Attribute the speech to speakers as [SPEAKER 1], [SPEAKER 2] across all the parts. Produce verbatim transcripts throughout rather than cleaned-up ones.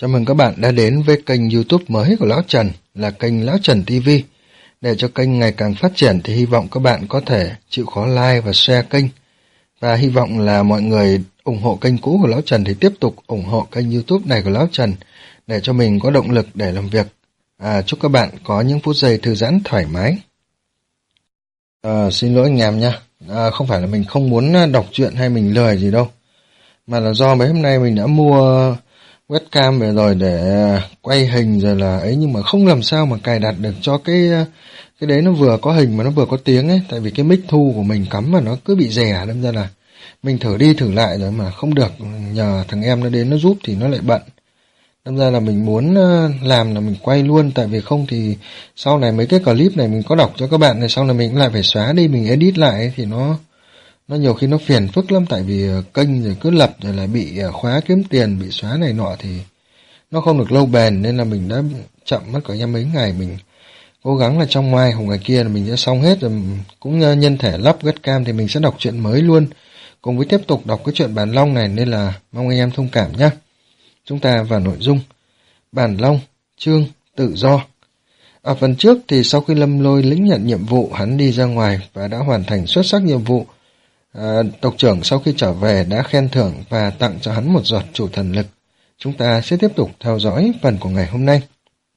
[SPEAKER 1] Chào mừng các bạn đã đến với kênh YouTube mới của Lão Trần là kênh Lão Trần ti vi. Để cho kênh ngày càng phát triển thì hy vọng các bạn có thể chịu khó like và share kênh. Và hy vọng là mọi người ủng hộ kênh cũ của Lão Trần thì tiếp tục ủng hộ kênh YouTube này của Lão Trần để cho mình có động lực để làm việc. À, chúc các bạn có những phút giây thư giãn thoải mái. À, xin lỗi anh em nha. À, không phải là mình không muốn đọc truyện hay mình lười gì đâu. Mà là do mấy hôm nay mình đã mua webcam về rồi để quay hình rồi là ấy, nhưng mà không làm sao mà cài đặt được cho cái cái đấy nó vừa có hình mà nó vừa có tiếng ấy, tại vì cái mic thu của mình cắm mà nó cứ bị rè, đâm ra là mình thử đi thử lại rồi mà không được, nhờ thằng em nó đến nó giúp thì nó lại bận. Đâm ra là mình muốn làm là mình quay luôn, tại vì không thì sau này mấy cái clip này mình có đọc cho các bạn này, sau này mình cũng lại phải xóa đi, mình edit lại ấy, thì nó nó nhiều khi nó phiền phức lắm, tại vì kênh rồi cứ lập rồi là bị khóa kiếm tiền, bị xóa này nọ thì nó không được lâu bền, nên là mình đã chậm mất cả mấy ngày. Mình cố gắng là trong mai hôm ngày kia là mình sẽ xong hết rồi, cũng nhân thể lắp webcam thì mình sẽ đọc truyện mới luôn cùng với tiếp tục đọc cái chuyện Bàn Long này, nên là mong anh em thông cảm nhé. Chúng ta vào nội dung. Bàn Long, chương tự do. Ở phần trước thì sau khi Lâm Lôi lĩnh nhận nhiệm vụ, hắn đi ra ngoài và đã hoàn thành xuất sắc nhiệm vụ. À, tộc trưởng sau khi trở về đã khen thưởng và tặng cho hắn một giọt chủ thần lực. Chúng ta sẽ tiếp tục theo dõi phần của ngày hôm nay.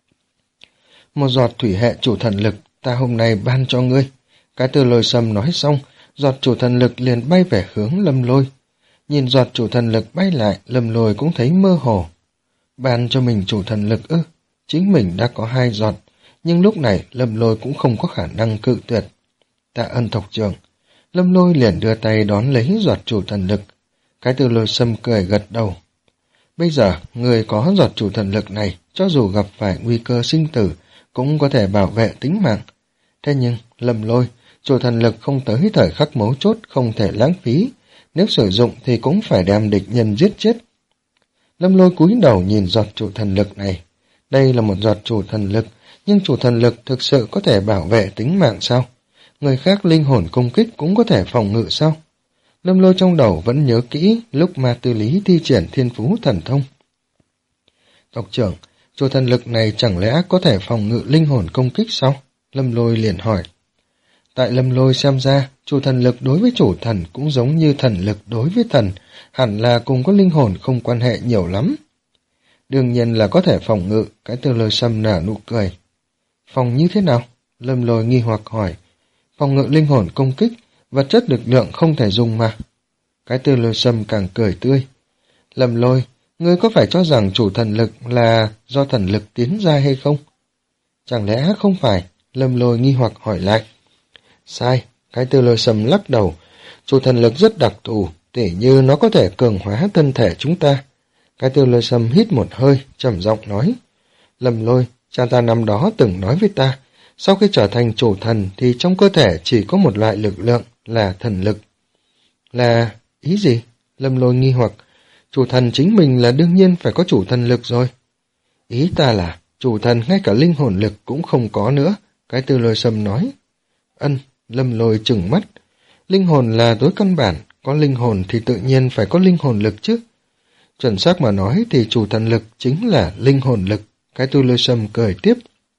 [SPEAKER 1] Một giọt thủy hệ chủ thần lực ta hôm nay ban cho ngươi. Cái Từ Lôi Sâm nói xong, giọt chủ thần lực liền bay về hướng Lâm Lôi. Nhìn giọt chủ thần lực bay lại, Lâm Lôi cũng thấy mơ hồ. Ban cho mình chủ thần lực ư? Chính mình đã có hai giọt, nhưng lúc này Lâm Lôi cũng không có khả năng cự tuyệt. Tạ ơn tộc trưởng. Lâm Lôi liền đưa tay đón lấy giọt chủ thần lực. Cái Từ Lôi Sâm cười gật đầu. Bây giờ, người có giọt chủ thần lực này, cho dù gặp phải nguy cơ sinh tử, cũng có thể bảo vệ tính mạng. Thế nhưng, Lâm Lôi, chủ thần lực không tới thời khắc mấu chốt, không thể lãng phí. Nếu sử dụng thì cũng phải đem địch nhân giết chết. Lâm Lôi cúi đầu nhìn giọt chủ thần lực này. Đây là một giọt chủ thần lực, nhưng chủ thần lực thực sự có thể bảo vệ tính mạng sao? Người khác linh hồn công kích cũng có thể phòng ngự sao? Lâm Lôi trong đầu vẫn nhớ kỹ lúc Ma Tư Lý thi triển thiên phú thần thông. Tộc trưởng, chủ thần lực này chẳng lẽ có thể phòng ngự linh hồn công kích sao? Lâm Lôi liền hỏi. Tại Lâm Lôi xem ra, chủ thần lực đối với chủ thần cũng giống như thần lực đối với thần, hẳn là cùng có linh hồn không quan hệ nhiều lắm. Đương nhiên là có thể phòng ngự. Cái Từ Lôi Sâm nở nụ cười. Phòng như thế nào? Lâm Lôi nghi hoặc hỏi. Phòng ngự linh hồn công kích, vật chất lực lượng không thể dùng mà. Cái Từ Lôi Sâm càng cười tươi. Lâm Lôi, ngươi có phải cho rằng chủ thần lực là do thần lực tiến ra hay không? Chẳng lẽ không phải? Lâm Lôi nghi hoặc hỏi lại. Sai, Cái Từ Lôi Sâm lắc đầu. Chủ thần lực rất đặc thù, tỉ như nó có thể cường hóa thân thể chúng ta. Cái Từ Lôi Sâm hít một hơi, trầm giọng nói. Lâm Lôi, cha ta năm đó từng nói với ta, sau khi trở thành chủ thần thì trong cơ thể chỉ có một loại lực lượng là thần lực. Là ý gì? Lâm Lôi nghi hoặc. Chủ thần chính mình là đương nhiên phải có chủ thần lực rồi. Ý ta là chủ thần ngay cả linh hồn lực cũng không có nữa. Cái Từ Lôi Sâm nói. Ân, Lâm Lôi trừng mắt. Linh hồn là tối căn bản, có linh hồn thì tự nhiên phải có linh hồn lực chứ. Chuẩn xác mà nói thì chủ thần lực chính là linh hồn lực. Cái Từ Lôi Sâm cười tiếp.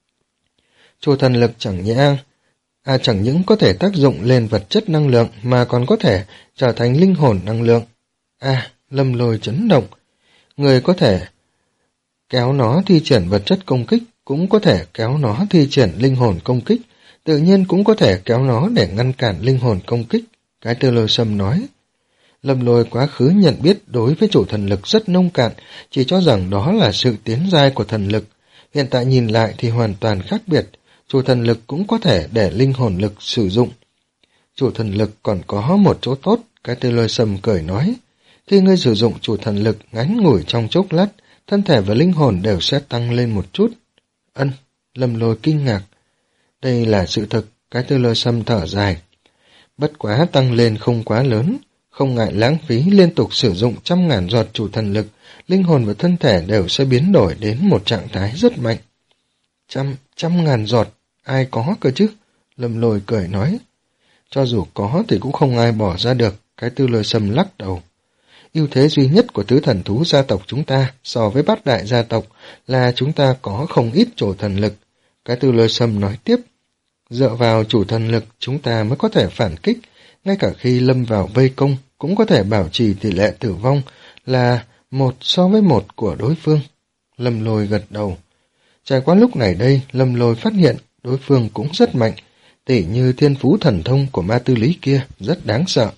[SPEAKER 1] Chủ thần lực chẳng nhẽ, à chẳng những có thể tác dụng lên vật chất năng lượng mà còn có thể trở thành linh hồn năng lượng. À, Lâm Lôi chấn động. Người có thể kéo nó thi triển vật chất công kích, cũng có thể kéo nó thi triển linh hồn công kích, tự nhiên cũng có thể kéo nó để ngăn cản linh hồn công kích. Cái Từ Lôi Sâm nói. Lâm Lôi quá khứ nhận biết đối với chủ thần lực rất nông cạn, chỉ cho rằng đó là sự tiến giai của thần lực. Hiện tại nhìn lại thì hoàn toàn khác biệt. Chủ thần lực cũng có thể để linh hồn lực sử dụng. Chủ thần lực còn có một chỗ tốt. Cái Từ Lôi Sâm cười nói. Khi ngươi sử dụng chủ thần lực ngắn ngủi trong chốc lát, thân thể và linh hồn đều sẽ tăng lên một chút. Ân, Lâm Lôi kinh ngạc. Đây là sự thực. Cái Từ Lôi Sâm thở dài. Bất quá tăng lên không quá lớn, không ngại lãng phí liên tục sử dụng trăm ngàn giọt chủ thần lực, linh hồn và thân thể đều sẽ biến đổi đến một trạng thái rất mạnh. Trăm, trăm ngàn giọt, ai có cơ chứ? Lâm Lôi cười nói. Cho dù có thì cũng không ai bỏ ra được. Cái Từ Lôi Sâm lắc đầu. Ưu thế duy nhất của tứ thần thú gia tộc chúng ta so với bát đại gia tộc là chúng ta có không ít chủ thần lực. Cái Tư Lôi Sâm nói tiếp, dựa vào chủ thần lực chúng ta mới có thể phản kích, ngay cả khi lâm vào vây công cũng có thể bảo trì tỷ lệ tử vong là một so với một của đối phương. Lâm Lôi gật đầu. Trải qua lúc này đây, Lâm Lôi phát hiện đối phương cũng rất mạnh, tỉ như thiên phú thần thông của ma tư lý kia rất đáng sợ.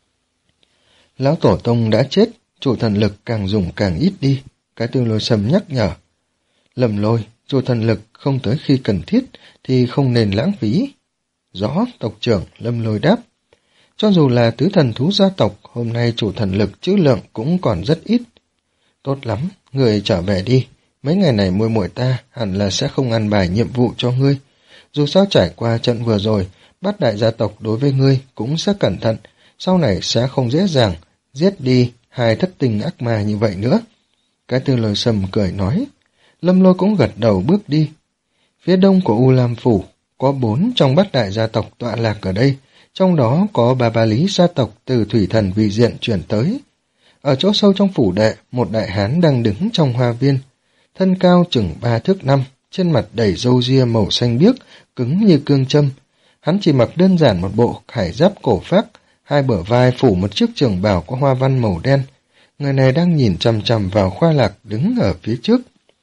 [SPEAKER 1] Lão Tổ Tông đã chết, chủ thần lực càng dùng càng ít đi, cái Tư Lôi Sâm nhắc nhở. Lâm Lôi, chủ thần lực không tới khi cần thiết thì không nên lãng phí. Rõ, tộc trưởng, Lâm Lôi đáp. Cho dù là tứ thần thú gia tộc, hôm nay chủ thần lực trữ lượng cũng còn rất ít. Tốt lắm, người trở về đi. Mấy ngày này muội muội ta hẳn là sẽ không ăn bài nhiệm vụ cho ngươi. Dù sao trải qua trận vừa rồi, bát đại gia tộc đối với ngươi cũng sẽ cẩn thận, sau này sẽ không dễ dàng giết đi hai thất tình ác ma như vậy nữa. Cái Tư Lôi Sâm cười nói. Lâm Lôi cũng gật đầu bước đi. Phía đông của U Lam Phủ có bốn trong bát đại gia tộc tọa lạc ở đây, trong đó có ba ba lý gia tộc từ thủy thần vị diện chuyển tới. Ở chỗ sâu trong phủ đệ, một đại hán đang đứng trong hoa viên, thân cao chừng ba thước năm, trên mặt đầy râu ria màu xanh biếc, cứng như cương châm. Hắn chỉ mặc đơn giản một bộ khải giáp cổ phác, hai bờ vai phủ một chiếc trường bào có hoa văn màu đen. Người này đang nhìn chằm chằm vào Khoa Lạc đứng ở phía trước.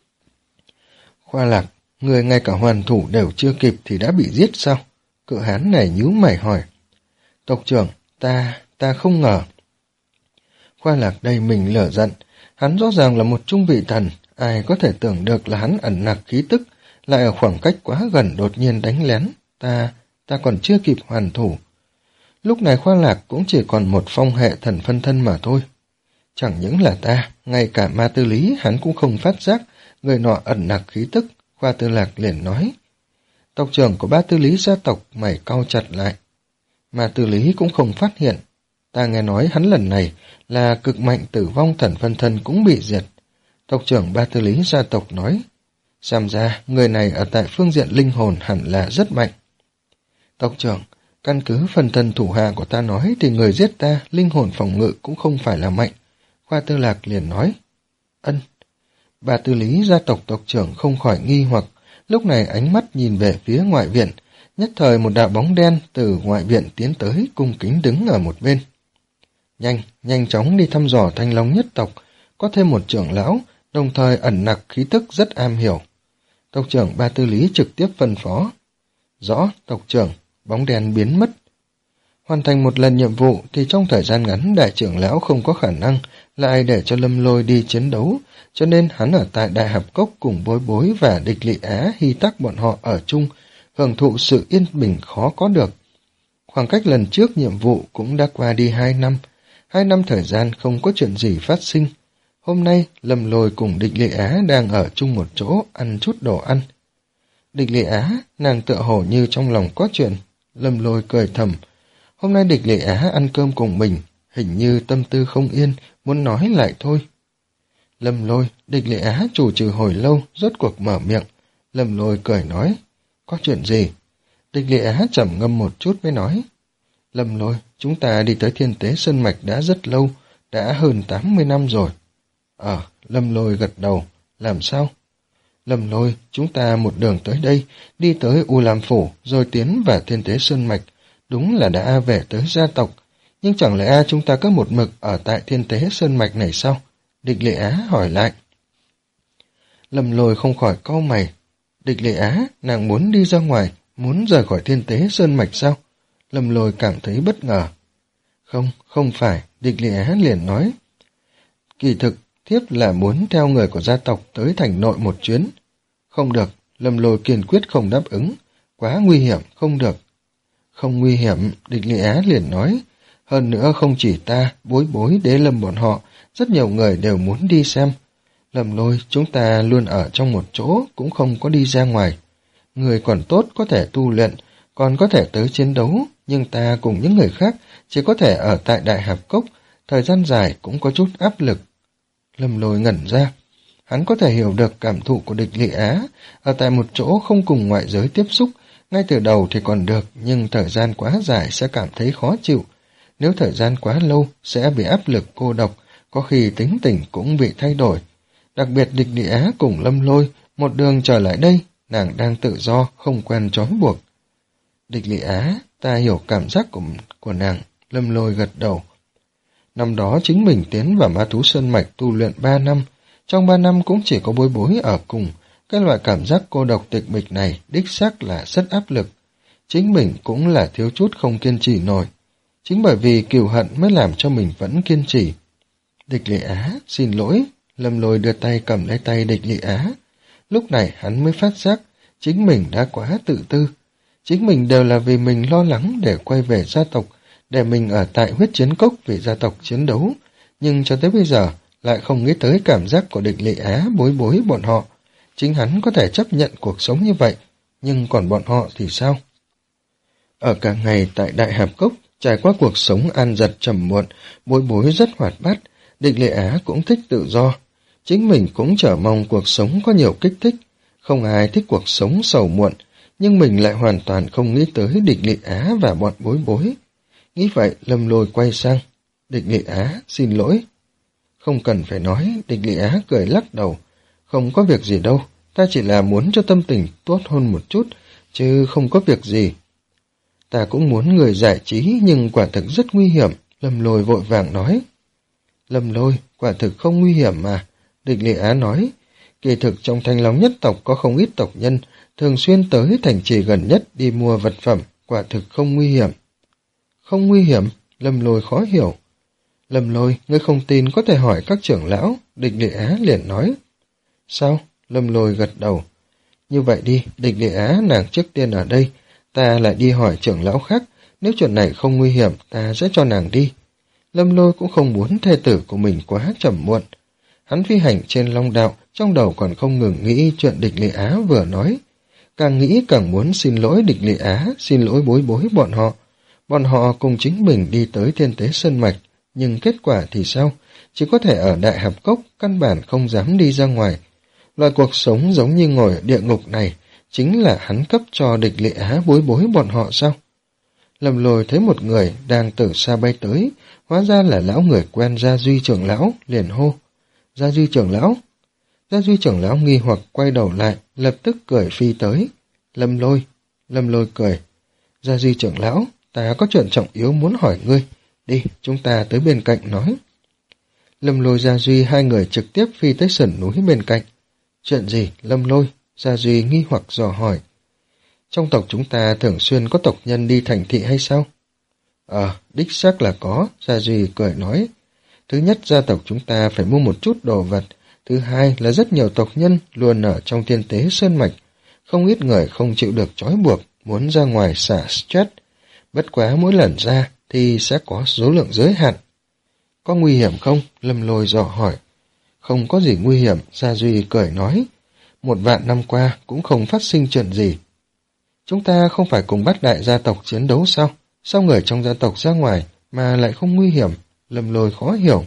[SPEAKER 1] Khoa Lạc, người ngay cả hoàn thủ đều chưa kịp thì đã bị giết sao? Cự hán này nhíu mày hỏi. Tộc trưởng, ta, ta không ngờ. Khoa Lạc đầy mình lửa giận, hắn rõ ràng là một trung vị thần, ai có thể tưởng được là hắn ẩn nặc khí tức, lại ở khoảng cách quá gần đột nhiên đánh lén, ta, ta còn chưa kịp hoàn thủ. Lúc này Khoa Lạc cũng chỉ còn một phong hệ thần phân thân mà thôi. Chẳng những là ta, ngay cả ma tư lý hắn cũng không phát giác, người nọ ẩn nặc khí tức, Khoa Tư Lạc liền nói. Tộc trưởng của ba tư lý gia tộc mày cau chặt lại. Ma tư lý cũng không phát hiện. Ta nghe nói hắn lần này là cực mạnh tử vong thần phân thân cũng bị diệt. Tộc trưởng ba tư lý gia tộc nói. Xem ra, người này ở tại phương diện linh hồn hẳn là rất mạnh. Tộc trưởng, căn cứ phần thân thủ hạ của ta nói thì người giết ta, linh hồn phòng ngự cũng không phải là mạnh. Khoa Tư Lạc liền nói. Ân. Bà tư lý gia tộc tộc trưởng không khỏi nghi hoặc, lúc này ánh mắt nhìn về phía ngoại viện, nhất thời một đạo bóng đen từ ngoại viện tiến tới cung kính đứng ở một bên. Nhanh, nhanh chóng đi thăm dò Thanh Long nhất tộc, có thêm một trưởng lão, đồng thời ẩn nặc khí tức rất am hiểu. Tộc trưởng ba tư lý trực tiếp phân phó. Rõ, tộc trưởng, bóng đen biến mất. Hoàn thành một lần nhiệm vụ thì trong thời gian ngắn đại trưởng lão không có khả năng lại để cho Lâm Lôi đi chiến đấu, cho nên hắn ở tại Đại Hạp Cốc cùng Bối Bối và Địch Lị Á Hy Tắc bọn họ ở chung, hưởng thụ sự yên bình khó có được. Khoảng cách lần trước nhiệm vụ cũng đã qua đi hai năm, hai năm thời gian không có chuyện gì phát sinh. Hôm nay Lâm Lôi cùng Địch Lị Á đang ở chung một chỗ ăn chút đồ ăn. Địch Lị Á, nàng tựa hồ như trong lòng có chuyện. Lâm Lôi cười thầm. Hôm nay Địch Lị Á ăn cơm cùng mình, hình như tâm tư không yên, muốn nói lại thôi. Lâm Lôi, Địch Lị Á chủ trừ hồi lâu, rốt cuộc mở miệng. Lâm Lôi cười nói, có chuyện gì? Địch Lị Á trầm ngâm một chút mới nói. Lâm Lôi, chúng ta đi tới Thiên Tế Sơn Mạch đã rất lâu, đã hơn tám mươi năm rồi. Ờ, Lâm Lôi gật đầu, làm sao? Lâm Lôi, chúng ta một đường tới đây, đi tới U Lam Phủ, rồi tiến vào Thiên Tế Sơn Mạch, đúng là đã về tới gia tộc, nhưng chẳng lẽ chúng ta có một mực ở tại Thiên Tế Sơn Mạch này sao? Địch Lị Á hỏi lại. Lâm Lôi không khỏi cau mày. Địch Lị Á, nàng muốn đi ra ngoài, muốn rời khỏi Thiên Tế Sơn Mạch sao? Lâm Lôi cảm thấy bất ngờ. Không, không phải, Địch Lị Á liền nói. Kỳ thực, thiếp là muốn theo người của gia tộc tới thành nội một chuyến. Không được, Lâm Lôi kiên quyết không đáp ứng. Quá nguy hiểm, không được. Không nguy hiểm, Địch Lị Á liền nói. Hơn nữa không chỉ ta, Bối Bối, Đế Lâm bọn họ, rất nhiều người đều muốn đi xem. Lâm Lôi, chúng ta luôn ở trong một chỗ, cũng không có đi ra ngoài. Người còn tốt có thể tu luyện, còn có thể tới chiến đấu, nhưng ta cùng những người khác chỉ có thể ở tại Đại Hạp Cốc, thời gian dài cũng có chút áp lực. Lâm Lôi ngẩn ra. Hắn có thể hiểu được cảm thụ của Địch Lị Á, ở tại một chỗ không cùng ngoại giới tiếp xúc, ngay từ đầu thì còn được, nhưng thời gian quá dài sẽ cảm thấy khó chịu. Nếu thời gian quá lâu sẽ bị áp lực cô độc, có khi tính tình cũng bị thay đổi. Đặc biệt Địch Lị Á cùng Lâm Lôi, một đường trở lại đây, nàng đang tự do, không quen trói buộc. Địch Lị Á, ta hiểu cảm giác của, của nàng, Lâm Lôi gật đầu. Năm đó chính mình tiến vào Ma Thú Sơn Mạch tu luyện ba năm, trong ba năm cũng chỉ có Bối Bối ở cùng, cái loại cảm giác cô độc tịch mịch này đích xác là rất áp lực. Chính mình cũng là thiếu chút không kiên trì nổi. Chính bởi vì cừu hận mới làm cho mình vẫn kiên trì. Địch Lị Á, xin lỗi. Lâm Lôi đưa tay cầm lấy tay Địch Lị Á. Lúc này hắn mới phát giác chính mình đã quá tự tư. Chính mình đều là vì mình lo lắng để quay về gia tộc, để mình ở tại huyết chiến cốc vì gia tộc chiến đấu. Nhưng cho tới bây giờ lại không nghĩ tới cảm giác của Địch Lị Á, Bối Bối bọn họ. Chính hắn có thể chấp nhận cuộc sống như vậy, nhưng còn bọn họ thì sao? Ở cả ngày tại Đại Hạp Cốc, trải qua cuộc sống an giật trầm muộn, Bối Bối rất hoạt bát, Địch Lị Á cũng thích tự do. Chính mình cũng chờ mong cuộc sống có nhiều kích thích, không ai thích cuộc sống sầu muộn, nhưng mình lại hoàn toàn không nghĩ tới Địch Lị Á và bọn Bối Bối. Nghĩ vậy, Lâm Lôi quay sang. Địch Lị Á, xin lỗi. Không cần phải nói, Địch Lị Á cười lắc đầu. Không có việc gì đâu, ta chỉ là muốn cho tâm tình tốt hơn một chút, chứ không có việc gì. Ta cũng muốn người giải trí, nhưng quả thực rất nguy hiểm, Lâm Lôi vội vàng nói. Lâm Lôi, quả thực không nguy hiểm mà, Địch Lị Á nói. Kỳ thực trong Thanh Long nhất tộc có không ít tộc nhân, thường xuyên tới thành trì gần nhất đi mua vật phẩm, quả thực không nguy hiểm. Không nguy hiểm, Lâm Lôi khó hiểu. Lâm Lôi, ngươi không tin có thể hỏi các trưởng lão, Địch Lị Á liền nói. Sao? Lâm Lôi gật đầu. Như vậy đi, Địch Lị Á nàng trước tiên ở đây, ta lại đi hỏi trưởng lão khác, nếu chuyện này không nguy hiểm, ta sẽ cho nàng đi. Lâm Lôi cũng không muốn thê tử của mình quá trầm muộn. Hắn phi hành trên long đạo, trong đầu còn không ngừng nghĩ chuyện Địch Lị Á vừa nói. Càng nghĩ càng muốn xin lỗi Địch Lị Á, xin lỗi Bối Bối bọn họ. Bọn họ cùng chính mình đi tới Thiên Tế Sơn Mạch, nhưng kết quả thì sao? Chỉ có thể ở Đại Hạp Cốc, căn bản không dám đi ra ngoài. Loại cuộc sống giống như ngồi ở địa ngục này, chính là hắn cấp cho Địch Lị Á, Bối Bối bọn họ sao? Lâm Lôi thấy một người đang từ xa bay tới, hóa ra là lão người quen Gia Duy trưởng lão, liền hô. Gia Duy trưởng lão. Gia Duy trưởng lão nghi hoặc quay đầu lại, lập tức cười phi tới. Lâm Lôi. Lâm Lôi cười. Gia Duy trưởng lão, ta có chuyện trọng yếu muốn hỏi ngươi. Đi, chúng ta tới bên cạnh nói. Lâm Lôi Gia Duy hai người trực tiếp phi tới sườn núi bên cạnh. Chuyện gì, Lâm Lôi? Gia Duy nghi hoặc dò hỏi. Trong tộc chúng ta thường xuyên có tộc nhân đi thành thị hay sao? Ờ, đích xác là có, Gia Duy cười nói. Thứ nhất, gia tộc chúng ta phải mua một chút đồ vật. Thứ hai là rất nhiều tộc nhân luôn ở trong Thiên Tế Sơn Mạch. Không ít người không chịu được trói buộc, muốn ra ngoài xả stress. Bất quá mỗi lần ra thì sẽ có số lượng giới hạn. Có nguy hiểm không? Lâm Lôi dò hỏi. Không có gì nguy hiểm, Gia Duy cười nói. Một vạn năm qua cũng không phát sinh chuyện gì. Chúng ta không phải cùng bắt đại gia tộc chiến đấu sao? Sao người trong gia tộc ra ngoài mà lại không nguy hiểm? Lâm Lôi khó hiểu.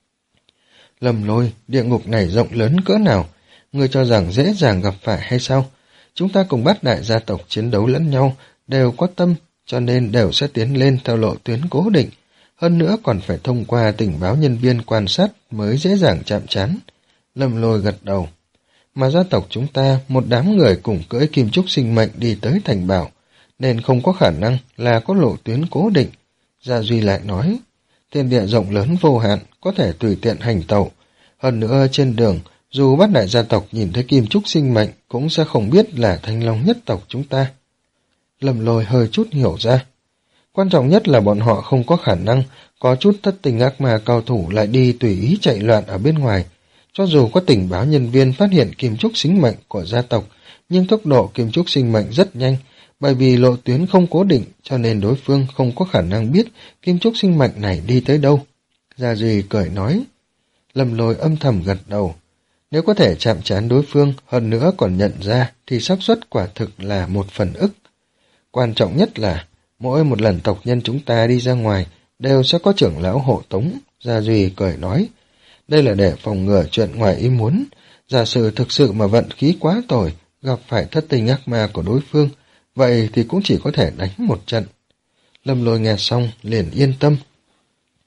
[SPEAKER 1] Lâm Lôi, địa ngục này rộng lớn cỡ nào? Ngươi cho rằng dễ dàng gặp phải hay sao? Chúng ta cùng bắt đại gia tộc chiến đấu lẫn nhau, đều có tâm, cho nên đều sẽ tiến lên theo lộ tuyến cố định. Hơn nữa còn phải thông qua tình báo nhân viên quan sát mới dễ dàng chạm trán. Lâm Lôi gật đầu. Mà gia tộc chúng ta, một đám người cùng cưỡi kim trúc sinh mệnh đi tới thành bảo, nên không có khả năng là có lộ tuyến cố định. Gia Duy lại nói, thiên địa rộng lớn vô hạn, có thể tùy tiện hành tẩu. Hơn nữa trên đường, dù bát đại gia tộc nhìn thấy kim trúc sinh mệnh, cũng sẽ không biết là Thanh Long nhất tộc chúng ta. Lâm Lôi hơi chút hiểu ra. Quan trọng nhất là bọn họ không có khả năng có chút thất tình ác ma cao thủ lại đi tùy ý chạy loạn ở bên ngoài. Cho dù có tình báo nhân viên phát hiện kim trúc sinh mệnh của gia tộc, nhưng tốc độ kim trúc sinh mệnh rất nhanh, bởi vì lộ tuyến không cố định, cho nên đối phương không có khả năng biết kim trúc sinh mệnh này đi tới đâu. Gia Duy cười nói. Lâm Lôi âm thầm gật đầu. Nếu có thể chạm trán đối phương, hơn nữa còn nhận ra, thì xác suất quả thực là một phần ức. Quan trọng nhất là, mỗi một lần tộc nhân chúng ta đi ra ngoài, đều sẽ có trưởng lão hộ tống. Gia Duy cười nói. Đây là để phòng ngừa chuyện ngoài ý muốn. Giả sử thực sự mà vận khí quá tồi, gặp phải thất tình ác ma của đối phương, vậy thì cũng chỉ có thể đánh một trận. Lâm Lôi nghe xong liền yên tâm.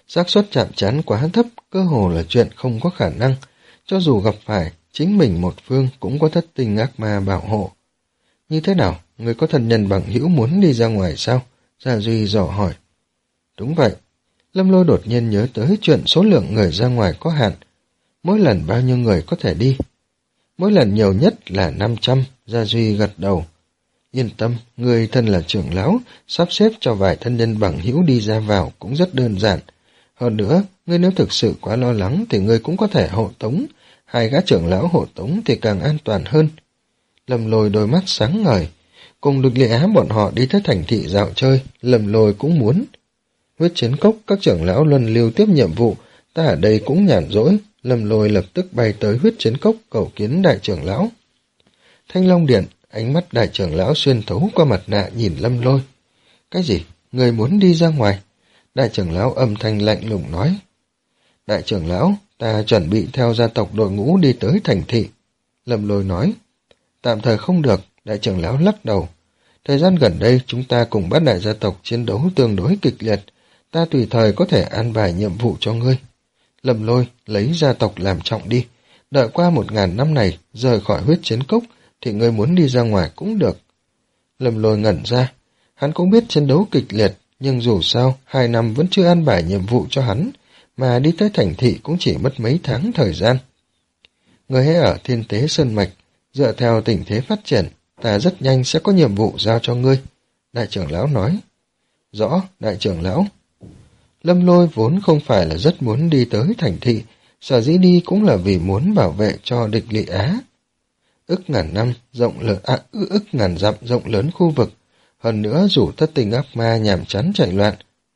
[SPEAKER 1] xác suất chạm trán quá thấp, cơ hồ là chuyện không có khả năng. Cho dù gặp phải, chính mình một phương cũng có thất tinh ác ma bảo hộ. Như thế nào, người có thân nhân bằng hữu muốn đi ra ngoài sao? Gia Duy dò hỏi. Đúng vậy. Lâm Lôi đột nhiên nhớ tới chuyện số lượng người ra ngoài có hạn. Mỗi lần bao nhiêu người có thể đi? Mỗi lần nhiều nhất là năm trăm, Gia Duy gật đầu. Yên tâm, người thân là trưởng lão, sắp xếp cho vài thân nhân bằng hữu đi ra vào cũng rất đơn giản. Hơn nữa, ngươi nếu thực sự quá lo lắng thì ngươi cũng có thể hộ tống. Hai gã trưởng lão hộ tống thì càng an toàn hơn. Lâm Lôi đôi mắt sáng ngời. Cùng Địch Lệ Á bọn họ đi tới thành thị dạo chơi, Lâm Lôi cũng muốn. Huyết chiến cốc, các trưởng lão luân lưu tiếp nhiệm vụ, ta ở đây cũng nhàn rỗi. Lâm Lôi lập tức bay tới huyết chiến cốc cầu kiến đại trưởng lão. Thanh Long Điện, ánh mắt đại trưởng lão xuyên thấu qua mặt nạ nhìn Lâm Lôi. Cái gì? Người muốn đi ra ngoài? Đại trưởng lão âm thanh lạnh lùng nói. Đại trưởng lão, ta chuẩn bị theo gia tộc đội ngũ đi tới thành thị. Lâm Lôi nói. Tạm thời không được, đại trưởng lão lắc đầu. Thời gian gần đây chúng ta cùng bát đại gia tộc chiến đấu tương đối kịch liệt. Ta tùy thời có thể an bài nhiệm vụ cho ngươi. Lâm Lôi, lấy gia tộc làm trọng đi. Đợi qua một ngàn năm này, rời khỏi huyết chiến cốc, thì ngươi muốn đi ra ngoài cũng được. Lâm Lôi ngẩn ra. Hắn cũng biết chiến đấu kịch liệt, nhưng dù sao, hai năm vẫn chưa an bài nhiệm vụ cho hắn, mà đi tới thành thị cũng chỉ mất mấy tháng thời gian. Người hãy ở Thiên Tế Sơn Mạch, dựa theo tình thế phát triển, ta rất nhanh sẽ có nhiệm vụ giao cho ngươi. Đại trưởng lão nói. Rõ, đại trưởng lão. Lâm Lôi vốn không phải là rất muốn đi tới thành thị, sở dĩ đi cũng là vì muốn bảo vệ cho Địch Lệ Á. Ức ngàn năm, rộng lớn, à, ức ngàn dặm rộng lớn khu vực, hơn nữa dù thất tình ác ma nhàm chán chạy loạn.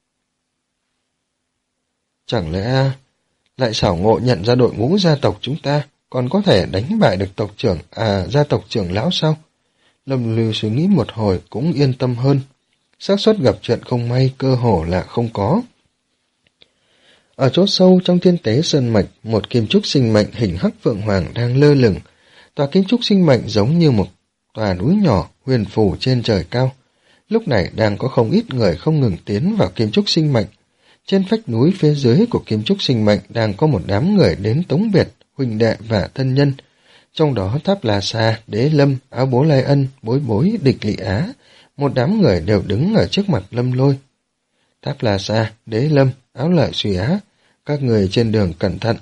[SPEAKER 1] Chẳng lẽ lại xảo ngộ nhận ra đội ngũ gia tộc chúng ta, còn có thể đánh bại được tộc trưởng, à gia tộc trưởng lão sao? Lâm Lưu suy nghĩ một hồi cũng yên tâm hơn. Xác suất gặp chuyện không may cơ hồ là không có. Ở chỗ sâu trong Thiên Tế Sơn Mạch, một kim trúc sinh mệnh hình hắc phượng hoàng đang lơ lửng. Tòa kim trúc sinh mệnh giống như một tòa núi nhỏ huyền phù trên trời cao. Lúc này đang có không ít người không ngừng tiến vào kim trúc sinh mệnh. Trên vách núi phía dưới của kim trúc sinh mệnh đang có một đám người đến tống biệt, huynh đệ và thân nhân. Trong đó Tháp La Sa, Đế Lâm, Áo Bố Lai Ân, Bối Bối, Địch Lị Á, một đám người đều đứng ở trước mặt Lâm Lôi. Tháp La Sa, Đế Lâm, Áo Lợi Suy Á, các người trên đường cẩn thận.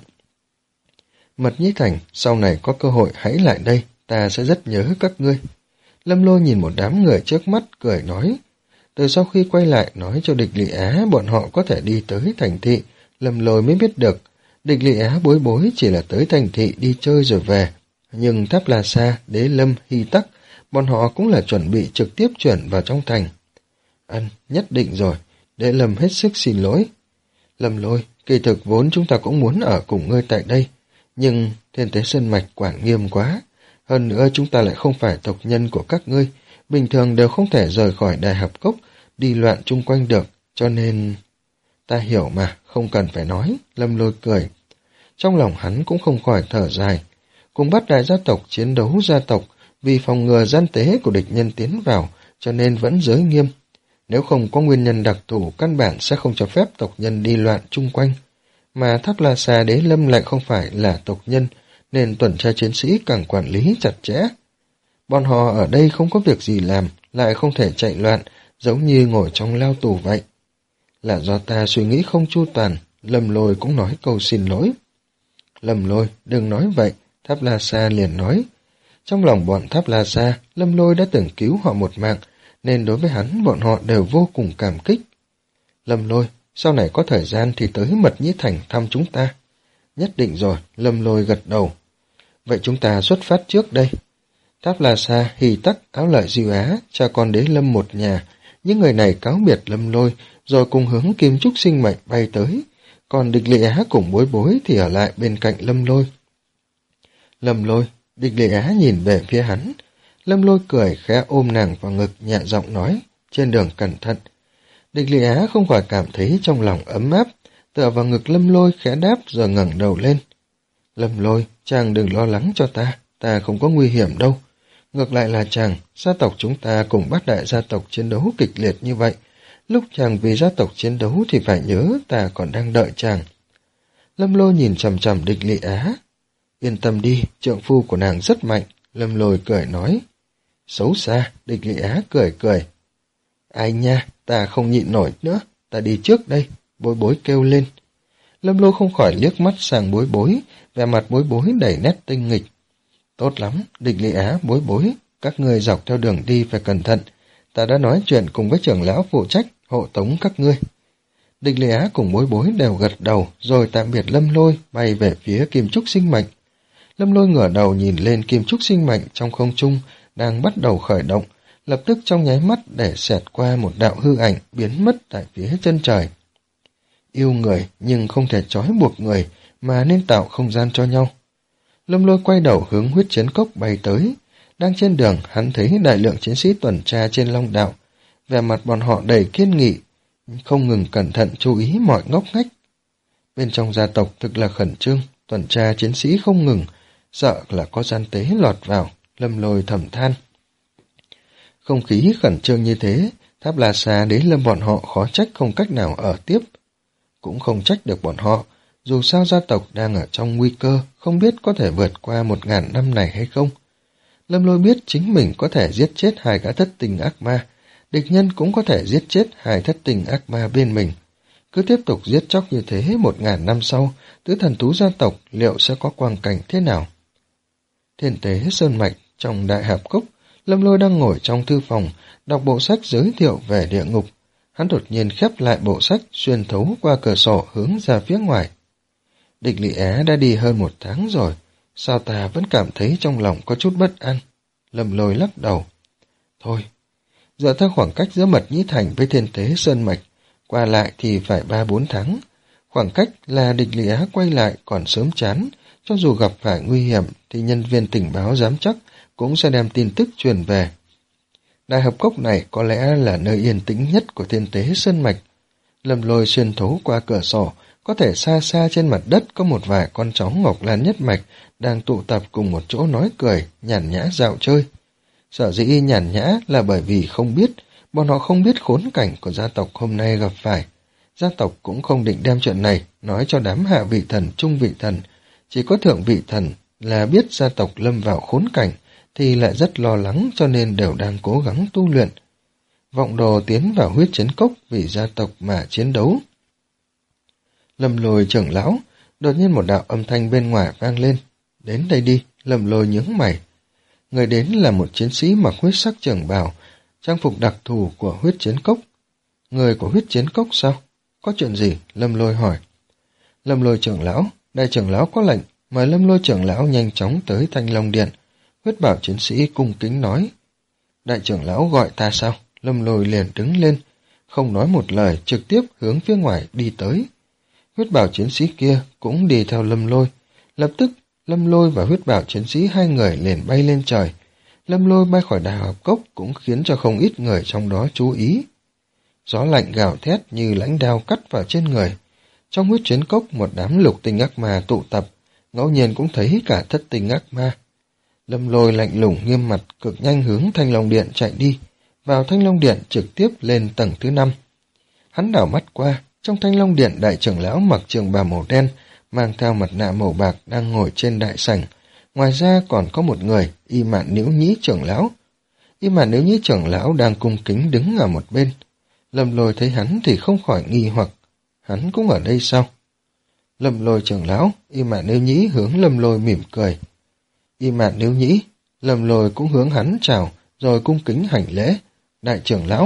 [SPEAKER 1] Mật Nhĩ Thành, sau này có cơ hội hãy lại đây, ta sẽ rất nhớ các ngươi. Lâm Lôi nhìn một đám người trước mắt, cười nói. Từ sau khi quay lại nói cho Địch Lị Á bọn họ có thể đi tới thành thị, Lâm Lôi mới biết được. Địch Lị Á Bối Bối chỉ là tới thành thị đi chơi rồi về. Nhưng Tháp La Sa, Đế Lâm, Hy Tắc, bọn họ cũng là chuẩn bị trực tiếp chuyển vào trong thành. Ân, nhất định rồi, Đế Lâm hết sức xin lỗi. Lâm Lôi, kỳ thực vốn chúng ta cũng muốn ở cùng ngươi tại đây, nhưng Thiên Tế Sơn Mạch quản nghiêm quá. Hơn nữa chúng ta lại không phải tộc nhân của các ngươi, bình thường đều không thể rời khỏi Đại Hợp Cốc, đi loạn chung quanh được, cho nên... Ta hiểu mà, không cần phải nói, Lâm Lôi cười. Trong lòng hắn cũng không khỏi thở dài. Cùng bắt đại gia tộc chiến đấu gia tộc, vì phòng ngừa gian tế của địch nhân tiến vào, cho nên vẫn giới nghiêm. Nếu không có nguyên nhân đặc thù, căn bản sẽ không cho phép tộc nhân đi loạn chung quanh. Mà Tháp La Sa Đế Lâm lại không phải là tộc nhân, nên tuần tra chiến sĩ càng quản lý chặt chẽ. Bọn họ ở đây không có việc gì làm, lại không thể chạy loạn, giống như ngồi trong lao tù vậy. Là do ta suy nghĩ không chu toàn, Lâm Lôi cũng nói câu xin lỗi. Lâm Lôi, đừng nói vậy, Tháp La Sa liền nói. Trong lòng bọn Tháp La Sa, Lâm Lôi đã từng cứu họ một mạng, nên đối với hắn bọn họ đều vô cùng cảm kích. Lâm Lôi, sau này có thời gian thì tới Mật Nhĩ Thành thăm chúng ta. Nhất định rồi, Lâm Lôi gật đầu. Vậy chúng ta xuất phát trước đây. Tháp La Sa, Hy Tắc, Áo Lợi Diêu Á, cha con Đế Lâm một nhà, những người này cáo biệt Lâm Lôi, rồi cùng hướng Kim Trúc Sinh Mệnh bay tới, còn Địch Lị Á cùng Bối Bối thì ở lại bên cạnh Lâm Lôi. Lâm Lôi, Địch Lị Á nhìn về phía hắn, Lâm Lôi cười khẽ ôm nàng vào ngực nhẹ giọng nói, trên đường cẩn thận. Địch Lị Á không khỏi cảm thấy trong lòng ấm áp, tựa vào ngực Lâm Lôi khẽ đáp rồi ngẩng đầu lên. Lâm Lôi, chàng đừng lo lắng cho ta, ta không có nguy hiểm đâu. Ngược lại là chàng, gia tộc chúng ta cùng bát đại gia tộc chiến đấu kịch liệt như vậy, lúc chàng vì gia tộc chiến đấu thì phải nhớ ta còn đang đợi chàng. Lâm Lôi nhìn chằm chằm Địch Lị Á. Yên tâm đi, trượng phu của nàng rất mạnh, Lâm Lôi cười nói. Xấu xa, Địch Lị Á cười cười. Ai nha, ta không nhịn nổi nữa, ta đi trước đây, Bối Bối kêu lên. Lâm Lôi không khỏi liếc mắt sang Bối Bối, vẻ mặt Bối Bối đầy nét tinh nghịch. Tốt lắm, Địch Lị Á, Bối Bối, các ngươi dọc theo đường đi phải cẩn thận, ta đã nói chuyện cùng với trưởng lão phụ trách hộ tống các ngươi. Địch Lị Á cùng Bối Bối đều gật đầu, rồi tạm biệt Lâm Lôi, bay về phía Kim Trúc Sinh Mệnh. Lâm Lôi ngửa đầu nhìn lên Kim Trúc Sinh Mệnh trong không trung, đang bắt đầu khởi động, lập tức trong nháy mắt để xẹt qua một đạo hư ảnh biến mất tại phía chân trời. Yêu người nhưng không thể trói buộc người, mà nên tạo không gian cho nhau. Lâm Lôi quay đầu hướng huyết chiến cốc bay tới. Đang trên đường, hắn thấy đại lượng chiến sĩ tuần tra trên Long Đạo. Vẻ mặt bọn họ đầy kiên nghị, không ngừng cẩn thận chú ý mọi ngóc ngách. Bên trong gia tộc thực là khẩn trương, tuần tra chiến sĩ không ngừng, sợ là có gian tế lọt vào. Lâm Lôi thầm than. Không khí khẩn trương như thế, Tháp La Sa đến Lâm bọn họ khó trách không cách nào ở tiếp. Cũng không trách được bọn họ, dù sao gia tộc đang ở trong nguy cơ, không biết có thể vượt qua một ngàn năm này hay không. Lâm Lôi biết chính mình có thể giết chết hai gã thất tình ác ma, địch nhân cũng có thể giết chết hai thất tình ác ma bên mình. Cứ tiếp tục giết chóc như thế một ngàn năm sau, tứ thần thú gia tộc liệu sẽ có quang cảnh thế nào? Thiên Tế Sơn Mạch, trong Đại Hạp Cốc, Lâm Lôi đang ngồi trong thư phòng, đọc bộ sách giới thiệu về địa ngục. Hắn đột nhiên khép lại bộ sách, xuyên thấu qua cửa sổ hướng ra phía ngoài. Địch Lị Á đã đi hơn một tháng rồi, sao ta vẫn cảm thấy trong lòng có chút bất an? Lâm Lôi lắc đầu. Thôi, dựa theo khoảng cách giữa Mật Nhĩ Thành với Thiên Tế Sơn Mạch, qua lại thì phải ba bốn tháng. Khoảng cách là Địch Lị Á quay lại còn sớm chán, cho dù gặp phải nguy hiểm thì nhân viên tình báo giám chắc cũng sẽ đem tin tức truyền về. Đại Hợp Cốc này có lẽ là nơi yên tĩnh nhất của Thiên Tế Sơn Mạch. Lâm Lôi xuyên thấu qua cửa sổ, có thể xa xa trên mặt đất có một vài con cháu Ngọc Lan nhất mạch đang tụ tập cùng một chỗ nói cười, nhàn nhã dạo chơi. Sở dĩ nhàn nhã là bởi vì không biết, bọn họ không biết khốn cảnh của gia tộc hôm nay gặp phải. Gia tộc cũng không định đem chuyện này nói cho đám hạ vị thần, trung vị thần. Chỉ có thượng vị thần là biết gia tộc lâm vào khốn cảnh, thì lại rất lo lắng cho nên đều đang cố gắng tu luyện. Vọng Đồ tiến vào huyết chiến cốc vì gia tộc mà chiến đấu. Lâm Lôi trưởng lão, đột nhiên một đạo âm thanh bên ngoài vang lên. Đến đây đi, Lâm Lôi nhướng mày. Người đến là một chiến sĩ mặc huyết sắc trường bào, trang phục đặc thù của huyết chiến cốc. Người của huyết chiến cốc sao? Có chuyện gì? Lâm Lôi hỏi. Lâm Lôi trưởng lão, đại trưởng lão có lệnh, mời Lâm Lôi trưởng lão nhanh chóng tới Thanh Long Điện. Huyết bảo chiến sĩ cung kính nói. Đại trưởng lão gọi ta sao? Lâm Lôi liền đứng lên, không nói một lời, trực tiếp hướng phía ngoài đi tới. Huyết bảo chiến sĩ kia cũng đi theo Lâm Lôi. Lập tức, Lâm Lôi và huyết bảo chiến sĩ hai người liền bay lên trời. Lâm Lôi bay khỏi Đại Hợp Cốc cũng khiến cho không ít người trong đó chú ý. Gió lạnh gào thét như lãnh đao cắt vào trên người. Trong huyết chiến cốc một đám lục tinh ác ma tụ tập, ngẫu nhiên cũng thấy cả thất tinh ác ma. Lâm Lôi lạnh lùng nghiêm mặt cực nhanh hướng Thanh Long Điện chạy đi, vào Thanh Long Điện trực tiếp lên tầng thứ năm. Hắn đảo mắt qua, trong Thanh Long Điện đại trưởng lão mặc trường bào màu đen, mang theo mặt nạ màu bạc đang ngồi trên đại sảnh. Ngoài ra còn có một người, Y Mạn Níu Nhĩ trưởng lão. Y Mạn Níu Nhĩ trưởng lão đang cung kính đứng ở một bên. Lâm Lôi thấy hắn thì không khỏi nghi hoặc, hắn cũng ở đây sao? Lâm Lôi trưởng lão, Y Mạn Níu Nhĩ hướng Lâm Lôi mỉm cười. Y Mạn Níu Nhĩ, Lâm Lôi cũng hướng hắn chào, rồi cung kính hành lễ. Đại trưởng lão.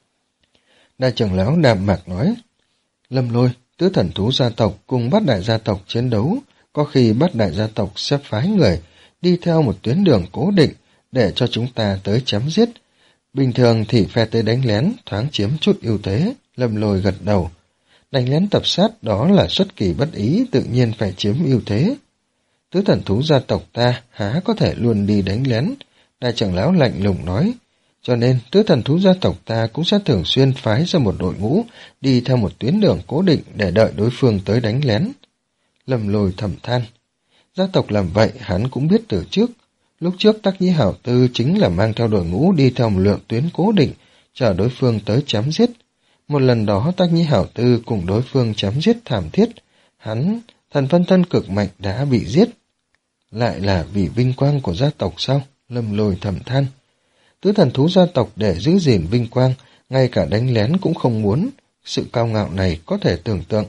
[SPEAKER 1] Đại trưởng lão đạm mạc nói. Lâm Lôi, tứ thần thú gia tộc cùng bát đại gia tộc chiến đấu, có khi bát đại gia tộc sẽ phái người đi theo một tuyến đường cố định để cho chúng ta tới chém giết. Bình thường thì phe tới đánh lén, thoáng chiếm chút ưu thế. Lâm Lôi gật đầu. Đánh lén tập sát đó là xuất kỳ bất ý, tự nhiên phải chiếm ưu thế. Tứ thần thú gia tộc ta há có thể luôn đi đánh lén. Đại trưởng lão lạnh lùng nói. Cho nên tứ thần thú gia tộc ta cũng sẽ thường xuyên phái ra một đội ngũ đi theo một tuyến đường cố định để đợi đối phương tới đánh lén. Lâm Lôi thầm than. Gia tộc làm vậy hắn cũng biết từ trước. Lúc trước Tắc Nhĩ Hảo Tư chính là mang theo đội ngũ đi theo một lượng tuyến cố định, chờ đối phương tới chém giết. Một lần đó Tác Nhĩ Hảo Tư cùng đối phương chém giết thảm thiết, hắn, thần phân thân cực mạnh đã bị giết. Lại là vì vinh quang của gia tộc sao? Lâm Lôi thầm than. Tứ thần thú gia tộc để giữ gìn vinh quang, ngay cả đánh lén cũng không muốn, sự cao ngạo này có thể tưởng tượng.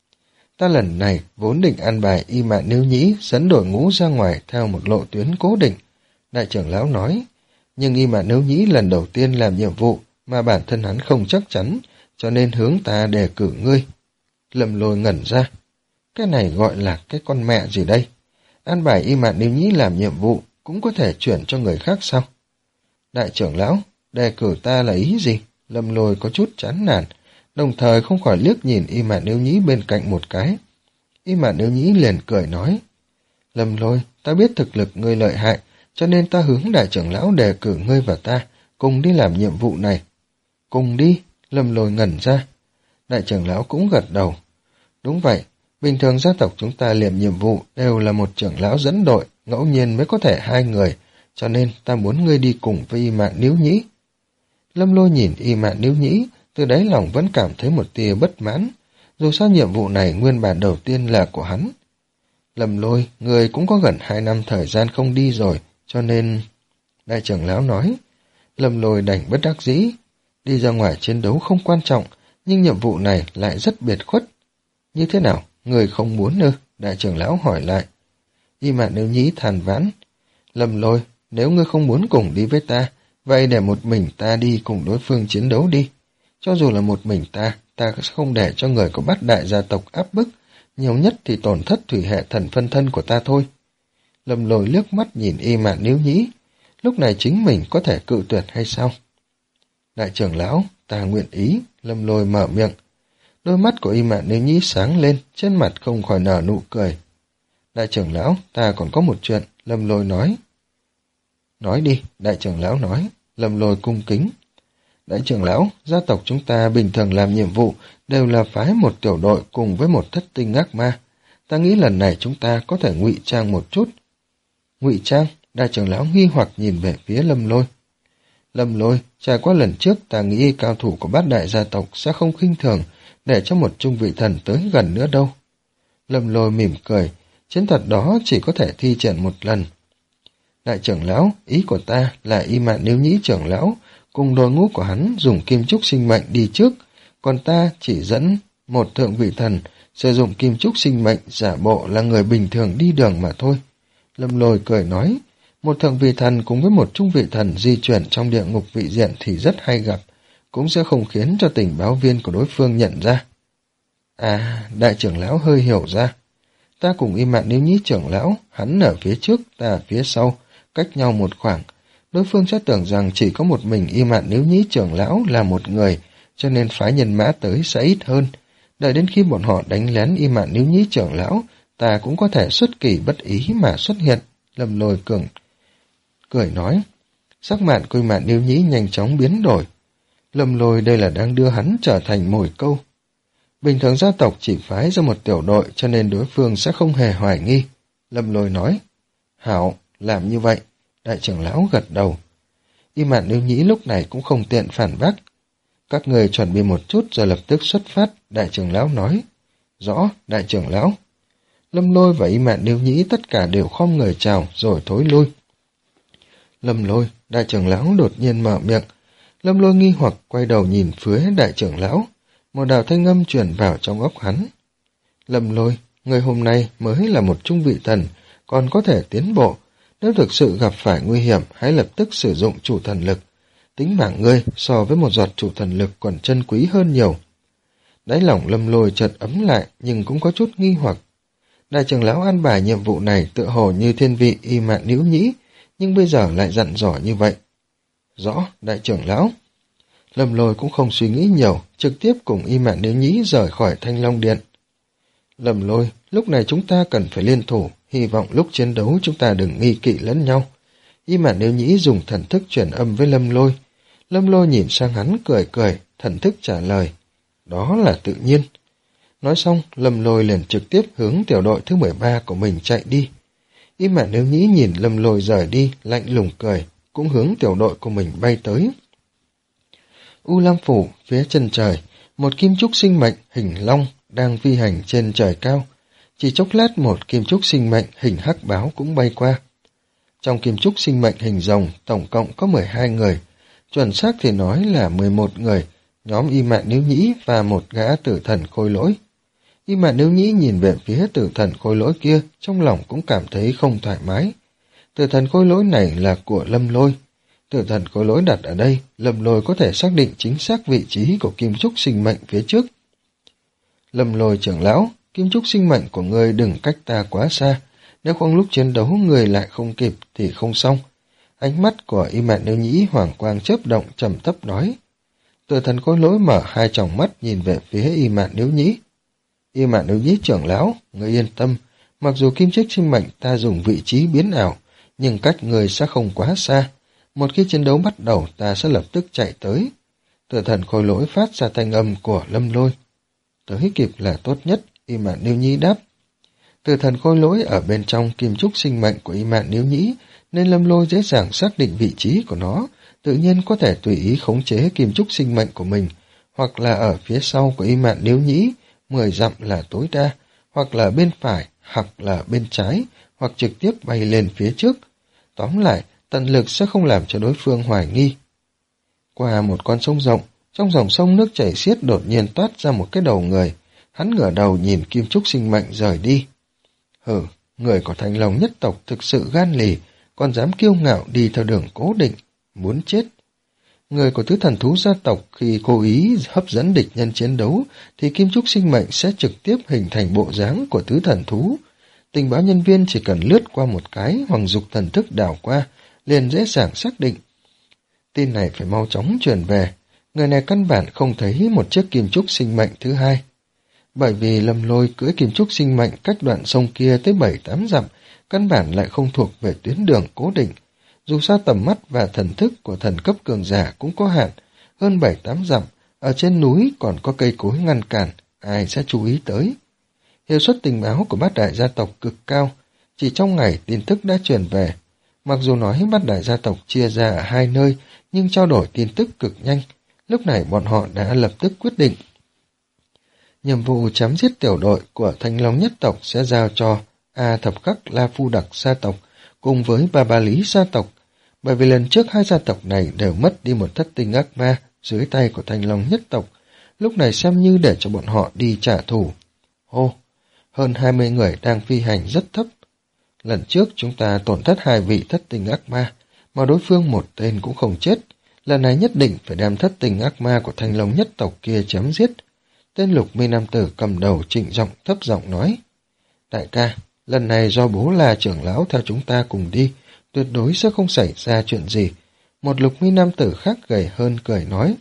[SPEAKER 1] Ta lần này vốn định an bài Y Mạn Níu Nhĩ dẫn đội ngũ ra ngoài theo một lộ tuyến cố định, đại trưởng lão nói, nhưng Y Mạn Níu Nhĩ lần đầu tiên làm nhiệm vụ mà bản thân hắn không chắc chắn, cho nên hướng ta đề cử ngươi. Lâm Lôi ngẩn ra, cái này gọi là cái con mẹ gì đây? An bài Y Mạn Níu Nhĩ làm nhiệm vụ cũng có thể chuyển cho người khác sao? Đại trưởng lão, đề cử ta là ý gì? Lâm Lôi có chút chán nản, đồng thời không khỏi liếc nhìn Y Mạn Níu Nhĩ bên cạnh một cái. Y Mạn Níu Nhĩ liền cười nói, Lâm Lôi, ta biết thực lực ngươi lợi hại, cho nên ta hướng đại trưởng lão đề cử ngươi và ta cùng đi làm nhiệm vụ này. Cùng đi, Lâm Lôi ngẩn ra. Đại trưởng lão cũng gật đầu. Đúng vậy, bình thường gia tộc chúng ta liệm nhiệm vụ đều là một trưởng lão dẫn đội, ngẫu nhiên mới có thể hai người, cho nên ta muốn ngươi đi cùng với Y Mạn Níu Nhĩ. Lâm Lôi nhìn Y Mạn Níu Nhĩ, từ đáy lòng vẫn cảm thấy một tia bất mãn, dù sao nhiệm vụ này nguyên bản đầu tiên là của hắn. Lâm Lôi, người cũng có gần hai năm thời gian không đi rồi, cho nên... Đại trưởng lão nói, Lâm Lôi đành bất đắc dĩ, đi ra ngoài chiến đấu không quan trọng, nhưng nhiệm vụ này lại rất biệt khuất. Như thế nào, người không muốn ư? Đại trưởng lão hỏi lại. Y Mạn Níu Nhĩ than vãn, Lâm Lôi, nếu ngươi không muốn cùng đi với ta, vậy để một mình ta đi cùng đối phương chiến đấu đi. Cho dù là một mình ta, ta sẽ không để cho người có bát đại gia tộc áp bức, nhiều nhất thì tổn thất thủy hệ thần phân thân của ta thôi. Lâm Lôi liếc mắt nhìn Y Mạn Níu Nhĩ, lúc này chính mình có thể cự tuyệt hay sao? Đại trưởng lão, ta nguyện ý, Lâm Lôi mở miệng. Đôi mắt của Y Mạn Níu Nhĩ sáng lên, trên mặt không khỏi nở nụ cười. Đại trưởng lão, ta còn có một chuyện, Lâm Lôi nói. Nói đi, đại trưởng lão nói, Lâm Lôi cung kính. Đại trưởng lão, gia tộc chúng ta bình thường làm nhiệm vụ đều là phái một tiểu đội cùng với một thất tinh ác ma. Ta nghĩ lần này chúng ta có thể ngụy trang một chút. Ngụy trang? Đại trưởng lão nghi hoặc nhìn về phía Lâm Lôi. Lâm Lôi, trải qua lần trước ta nghĩ cao thủ của bát đại gia tộc sẽ không khinh thường để cho một trung vị thần tới gần nữa đâu. Lâm Lôi mỉm cười, chiến thuật đó chỉ có thể thi triển một lần. Đại trưởng lão, ý của ta là Y Mạn Níu Nhĩ trưởng lão, cùng đội ngũ của hắn dùng kim trúc sinh mệnh đi trước, còn ta chỉ dẫn một thượng vị thần sử dụng kim trúc sinh mệnh giả bộ là người bình thường đi đường mà thôi. Lâm Lôi cười nói, một thượng vị thần cùng với một trung vị thần di chuyển trong địa ngục vị diện thì rất hay gặp, cũng sẽ không khiến cho tình báo viên của đối phương nhận ra. À, đại trưởng lão hơi hiểu ra. Ta cùng Y Mạn Níu Nhĩ trưởng lão, hắn ở phía trước, ta ở phía sau, cách nhau một khoảng. Đối phương sẽ tưởng rằng chỉ có một mình Y Mạn Níu Nhĩ trưởng lão là một người, cho nên phái nhân mã tới sẽ ít hơn. Đợi đến khi bọn họ đánh lén Y Mạn Níu Nhĩ trưởng lão, ta cũng có thể xuất kỳ bất ý mà xuất hiện. Lâm Lôi cường cười nói. Sắc mặt của Y Mạn Níu Nhĩ nhanh chóng biến đổi. Lâm Lôi đây là đang đưa hắn trở thành mồi câu. Bình thường gia tộc chỉ phái ra một tiểu đội cho nên đối phương sẽ không hề hoài nghi. Lâm Lôi nói. Hảo, làm như vậy. Đại trưởng lão gật đầu. Y Mạn Níu Nhĩ lúc này cũng không tiện phản bác. Các người chuẩn bị một chút rồi lập tức xuất phát, đại trưởng lão nói. Rõ, đại trưởng lão. Lâm Lôi và Y Mạn Níu Nhĩ tất cả đều khom người chào rồi thối lui. Lâm Lôi, đại trưởng lão đột nhiên mở miệng. Lâm Lôi nghi hoặc quay đầu nhìn phía đại trưởng lão. Một đạo thanh âm truyền vào trong óc hắn. Lâm Lôi, người hôm nay mới là một trung vị thần, còn có thể tiến bộ. Nếu thực sự gặp phải nguy hiểm, hãy lập tức sử dụng chủ thần lực. Tính mạng ngươi so với một giọt chủ thần lực còn chân quý hơn nhiều. Đáy lòng Lâm Lôi chợt ấm lại, nhưng cũng có chút nghi hoặc. Đại trưởng lão an bài nhiệm vụ này tựa hồ như thiên vị Y Mạn Níu Nhĩ, nhưng bây giờ lại dặn dò như vậy. Rõ, đại trưởng lão. Lâm Lôi cũng không suy nghĩ nhiều, trực tiếp cùng Y Mạn Níu Nhĩ rời khỏi Thanh Long Điện. Lâm Lôi, lúc này chúng ta cần phải liên thủ, hy vọng lúc chiến đấu chúng ta đừng nghi kỵ lẫn nhau. Y Mạn Níu Nhĩ dùng thần thức truyền âm với Lâm Lôi. Lâm Lôi nhìn sang hắn cười cười, thần thức trả lời. Đó là tự nhiên. Nói xong, Lâm Lôi liền trực tiếp hướng tiểu đội thứ mười ba của mình chạy đi. Y Mạn Níu Nhĩ nhìn Lâm Lôi rời đi, lạnh lùng cười, cũng hướng tiểu đội của mình bay tới. U Lam Phủ, phía chân trời, Một kim trúc sinh mệnh hình long đang phi hành trên trời cao. Chỉ chốc lát một kim trúc sinh mệnh hình hắc báo cũng bay qua. Trong kim trúc sinh mệnh hình rồng tổng cộng có mười hai người, chuẩn xác thì nói là mười một người, nhóm Y Mạn Níu Nhĩ và một gã tử thần khôi lỗi. Y Mạn Níu Nhĩ nhìn về phía tử thần khôi lỗi kia, trong lòng cũng cảm thấy không thoải mái. Tử thần khôi lỗi này là của Lâm Lôi. Tử thần khôi lỗi đặt ở đây, Lâm Lôi có thể xác định chính xác vị trí của kim trúc sinh mệnh phía trước. Lâm Lôi trưởng lão, kim trúc sinh mệnh của ngươi đừng cách ta quá xa, nếu không lúc chiến đấu người lại không kịp thì không xong. Ánh mắt của Y Mạn Níu Nhĩ hoàng quang chớp động trầm thấp nói. Tử thần khôi lỗi mở hai tròng mắt nhìn về phía Y Mạn Níu Nhĩ. Y Mạn Níu Nhĩ trưởng lão, ngươi yên tâm, mặc dù kim trúc sinh mệnh ta dùng vị trí biến ảo, nhưng cách người sẽ không quá xa. Một khi chiến đấu bắt đầu ta sẽ lập tức chạy tới. Tử thần khôi lỗi phát ra thanh âm của Lâm Lôi. Tới kịp là tốt nhất, Y Mạn Níu Nhĩ đáp. Tử thần khôi lỗi ở bên trong kim trúc sinh mệnh của Y Mạn Níu Nhĩ, nên Lâm Lôi dễ dàng xác định vị trí của nó, tự nhiên có thể tùy ý khống chế kim trúc sinh mệnh của mình, hoặc là ở phía sau của Y Mạn Níu Nhĩ, mười dặm là tối đa, hoặc là bên phải, hoặc là bên trái, hoặc trực tiếp bay lên phía trước. Tóm lại, tận lực sẽ không làm cho đối phương hoài nghi. Qua một con sông rộng, trong dòng sông nước chảy xiết đột nhiên toát ra một cái đầu người, hắn ngửa đầu nhìn kim trúc sinh mệnh rời đi. Hừ, người của Thanh Long nhất tộc thực sự gan lì, còn dám kiêu ngạo đi theo đường cố định, muốn chết. Người của tứ thần thú gia tộc khi cố ý hấp dẫn địch nhân chiến đấu thì kim trúc sinh mệnh sẽ trực tiếp hình thành bộ dáng của tứ thần thú. Tình báo nhân viên chỉ cần lướt qua một cái hoặc dục thần thức đảo qua, liền dễ dàng xác định. Tin này phải mau chóng truyền về, người này căn bản không thấy một chiếc kim trúc sinh mệnh thứ hai. Bởi vì Lâm Lôi cưỡi kim trúc sinh mệnh cách đoạn sông kia tới bảy tám dặm, căn bản lại không thuộc về tuyến đường cố định. Dù sao tầm mắt và thần thức của thần cấp cường giả cũng có hạn, hơn bảy tám dặm, ở trên núi còn có cây cối ngăn cản, ai sẽ chú ý tới. Hiệu suất tình báo của bát đại gia tộc cực cao, chỉ trong ngày tin tức đã truyền về. Mặc dù nói bát đại gia tộc chia ra ở hai nơi, nhưng trao đổi tin tức cực nhanh, lúc này bọn họ đã lập tức quyết định. Nhiệm vụ chấm giết tiểu đội của Thanh Long nhất tộc sẽ giao cho A Thập Khắc La Phu Đặc gia tộc cùng với Ba Ba Lý gia tộc, bởi vì lần trước hai gia tộc này đều mất đi một thất tinh ác ma dưới tay của Thanh Long nhất tộc, lúc này xem như để cho bọn họ đi trả thù. Hô, hơn hai mươi người đang phi hành rất thấp. Lần trước chúng ta tổn thất hai vị thất tinh ác ma, mà đối phương một tên cũng không chết. Lần này nhất định phải đem thất tinh ác ma của Thanh Long nhất tộc kia chém giết. Tên Lục Mi nam tử cầm đầu trịnh giọng thấp giọng nói. Đại ca, lần này do bố là trưởng lão theo chúng ta cùng đi, tuyệt đối sẽ không xảy ra chuyện gì. Một Lục Mi nam tử khác gầy hơn cười nói.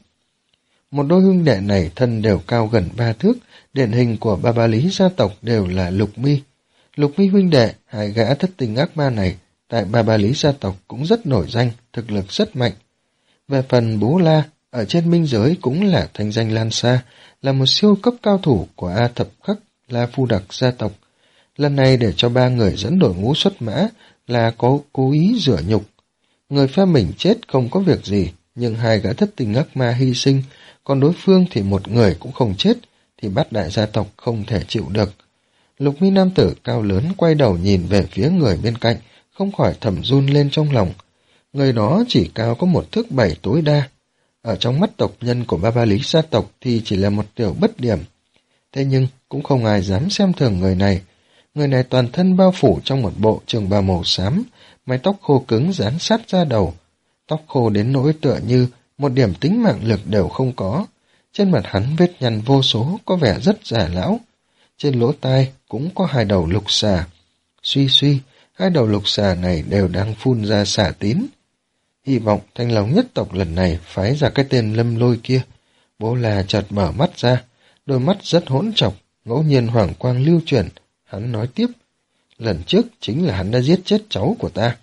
[SPEAKER 1] Một đôi huynh đệ này thân đều cao gần ba thước, điển hình của Ba Ba Lý gia tộc đều là Lục Mi. Lục Mi huynh đệ, hai gã thất tinh ác ma này, tại Ba Ba Lý gia tộc cũng rất nổi danh, thực lực rất mạnh. Về phần Bố La, ở trên minh giới cũng là thanh danh lan xa, là một siêu cấp cao thủ của A Thập Khắc La Phu Đặc gia tộc. Lần này để cho ba người dẫn đội ngũ xuất mã là có cố ý rửa nhục. Người phe mình chết không có việc gì, nhưng hai gã thất tinh ác ma hy sinh, còn đối phương thì một người cũng không chết, thì bát đại gia tộc không thể chịu được. Lục Mi nam tử cao lớn quay đầu nhìn về phía người bên cạnh, không khỏi thầm run lên trong lòng. Người đó chỉ cao có một thước bảy tối đa. Ở trong mắt tộc nhân của Ba Ba Lý gia tộc thì chỉ là một tiểu bất điểm. Thế nhưng cũng không ai dám xem thường người này. Người này toàn thân bao phủ trong một bộ trường bào màu xám, mái tóc khô cứng dán sát ra đầu. Tóc khô đến nỗi tựa như một điểm tính mạng lực đều không có. Trên mặt hắn vết nhăn vô số, có vẻ rất già lão. Trên lỗ tai cũng có hai đầu lục xà. Suy suy, hai đầu lục xà này đều đang phun ra xả tín. Hy vọng Thanh Long nhất tộc lần này phái ra cái tên Lâm Lôi kia. Bố là chợt mở mắt ra, đôi mắt rất hỗn trọc, ngẫu nhiên hoàng quang lưu chuyển. Hắn nói tiếp, lần trước chính là hắn đã giết chết cháu của ta.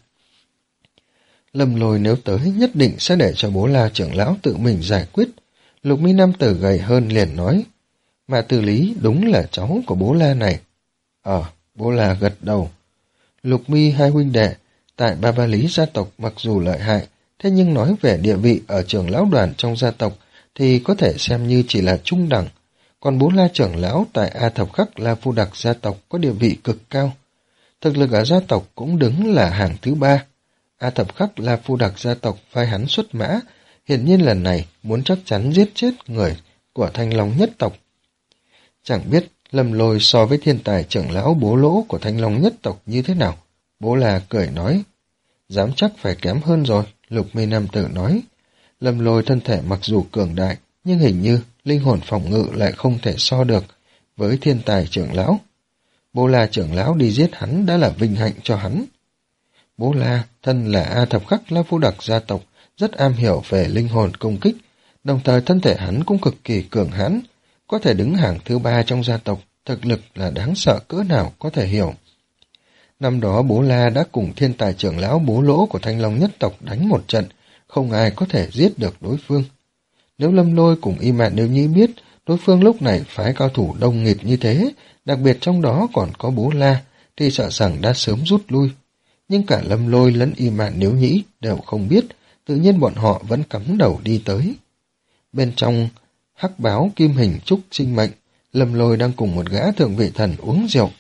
[SPEAKER 1] Lâm Lôi nếu tới nhất định sẽ để cho Bố La trưởng lão tự mình giải quyết. Lục Mi nam tử gầy hơn liền nói, mà Từ Lý đúng là cháu của Bố La này. Ờ, Bố La gật đầu. Lục Mi hai huynh đệ, tại Ba Ba Lý gia tộc mặc dù lợi hại, thế nhưng nói về địa vị ở trưởng lão đoàn trong gia tộc thì có thể xem như chỉ là trung đẳng, còn Bố La trưởng lão tại A Thập Khắc La Phu Đặc gia tộc có địa vị cực cao. Thực lực ở gia tộc cũng đứng là hàng thứ ba. A Thập Khắc La Phu Đặc gia tộc phái hắn xuất mã, hiển nhiên lần này muốn chắc chắn giết chết người của Thanh Long nhất tộc. Chẳng biết Lâm Lôi so với thiên tài trưởng lão Bố Lỗ của Thanh Long nhất tộc như thế nào. Bố La cười nói, dám chắc phải kém hơn rồi, Lục Mi nam tử nói. Lâm Lôi thân thể mặc dù cường đại, nhưng hình như linh hồn phòng ngự lại không thể so được với thiên tài trưởng lão. Bố La trưởng lão đi giết hắn đã là vinh hạnh cho hắn. Bố La, thân là A Thập Khắc La Phu Đặc gia tộc, rất am hiểu về linh hồn công kích, đồng thời thân thể hắn cũng cực kỳ cường hãn, có thể đứng hàng thứ ba trong gia tộc, thực lực là đáng sợ cỡ nào có thể hiểu. Năm đó Bố La đã cùng thiên tài trưởng lão Bố Lỗ của Thanh Long nhất tộc đánh một trận, không ai có thể giết được đối phương. Nếu Lâm Lôi cùng Y Mạn Nếu Nhĩ biết đối phương lúc này phái cao thủ đông nghịt như thế, đặc biệt trong đó còn có Bố La, thì sợ rằng đã sớm rút lui. Nhưng cả Lâm Lôi lẫn Y Mạn Nếu Nhĩ đều không biết, tự nhiên bọn họ vẫn cắm đầu đi tới. Bên trong hắc báo kim hình trúc sinh mệnh, Lâm Lôi đang cùng một gã thượng vị thần uống rượu.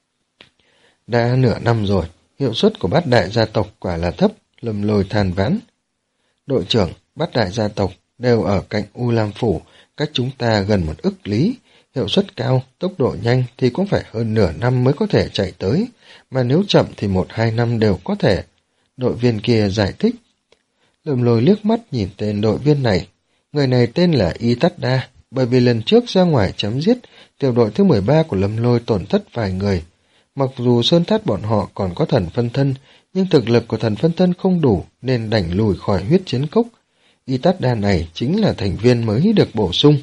[SPEAKER 1] Đã nửa năm rồi, hiệu suất của bát đại gia tộc quả là thấp, Lâm Lôi than vãn. Đội trưởng, bát đại gia tộc đều ở cạnh U Lam Phủ, cách chúng ta gần một ức lý, hiệu suất cao, tốc độ nhanh thì cũng phải hơn nửa năm mới có thể chạy tới, mà nếu chậm thì một hai năm đều có thể. Đội viên kia giải thích. Lâm Lôi liếc mắt nhìn tên đội viên này, người này tên là Y Tát Đa, bởi vì lần trước ra ngoài chấm giết, tiểu đội thứ mười ba của Lâm Lôi tổn thất vài người. Mặc dù Sơn Thát bọn họ còn có thần phân thân, nhưng thực lực của thần phân thân không đủ nên đành lùi khỏi huyết chiến cốc. Y Tát Đa này chính là thành viên mới được bổ sung.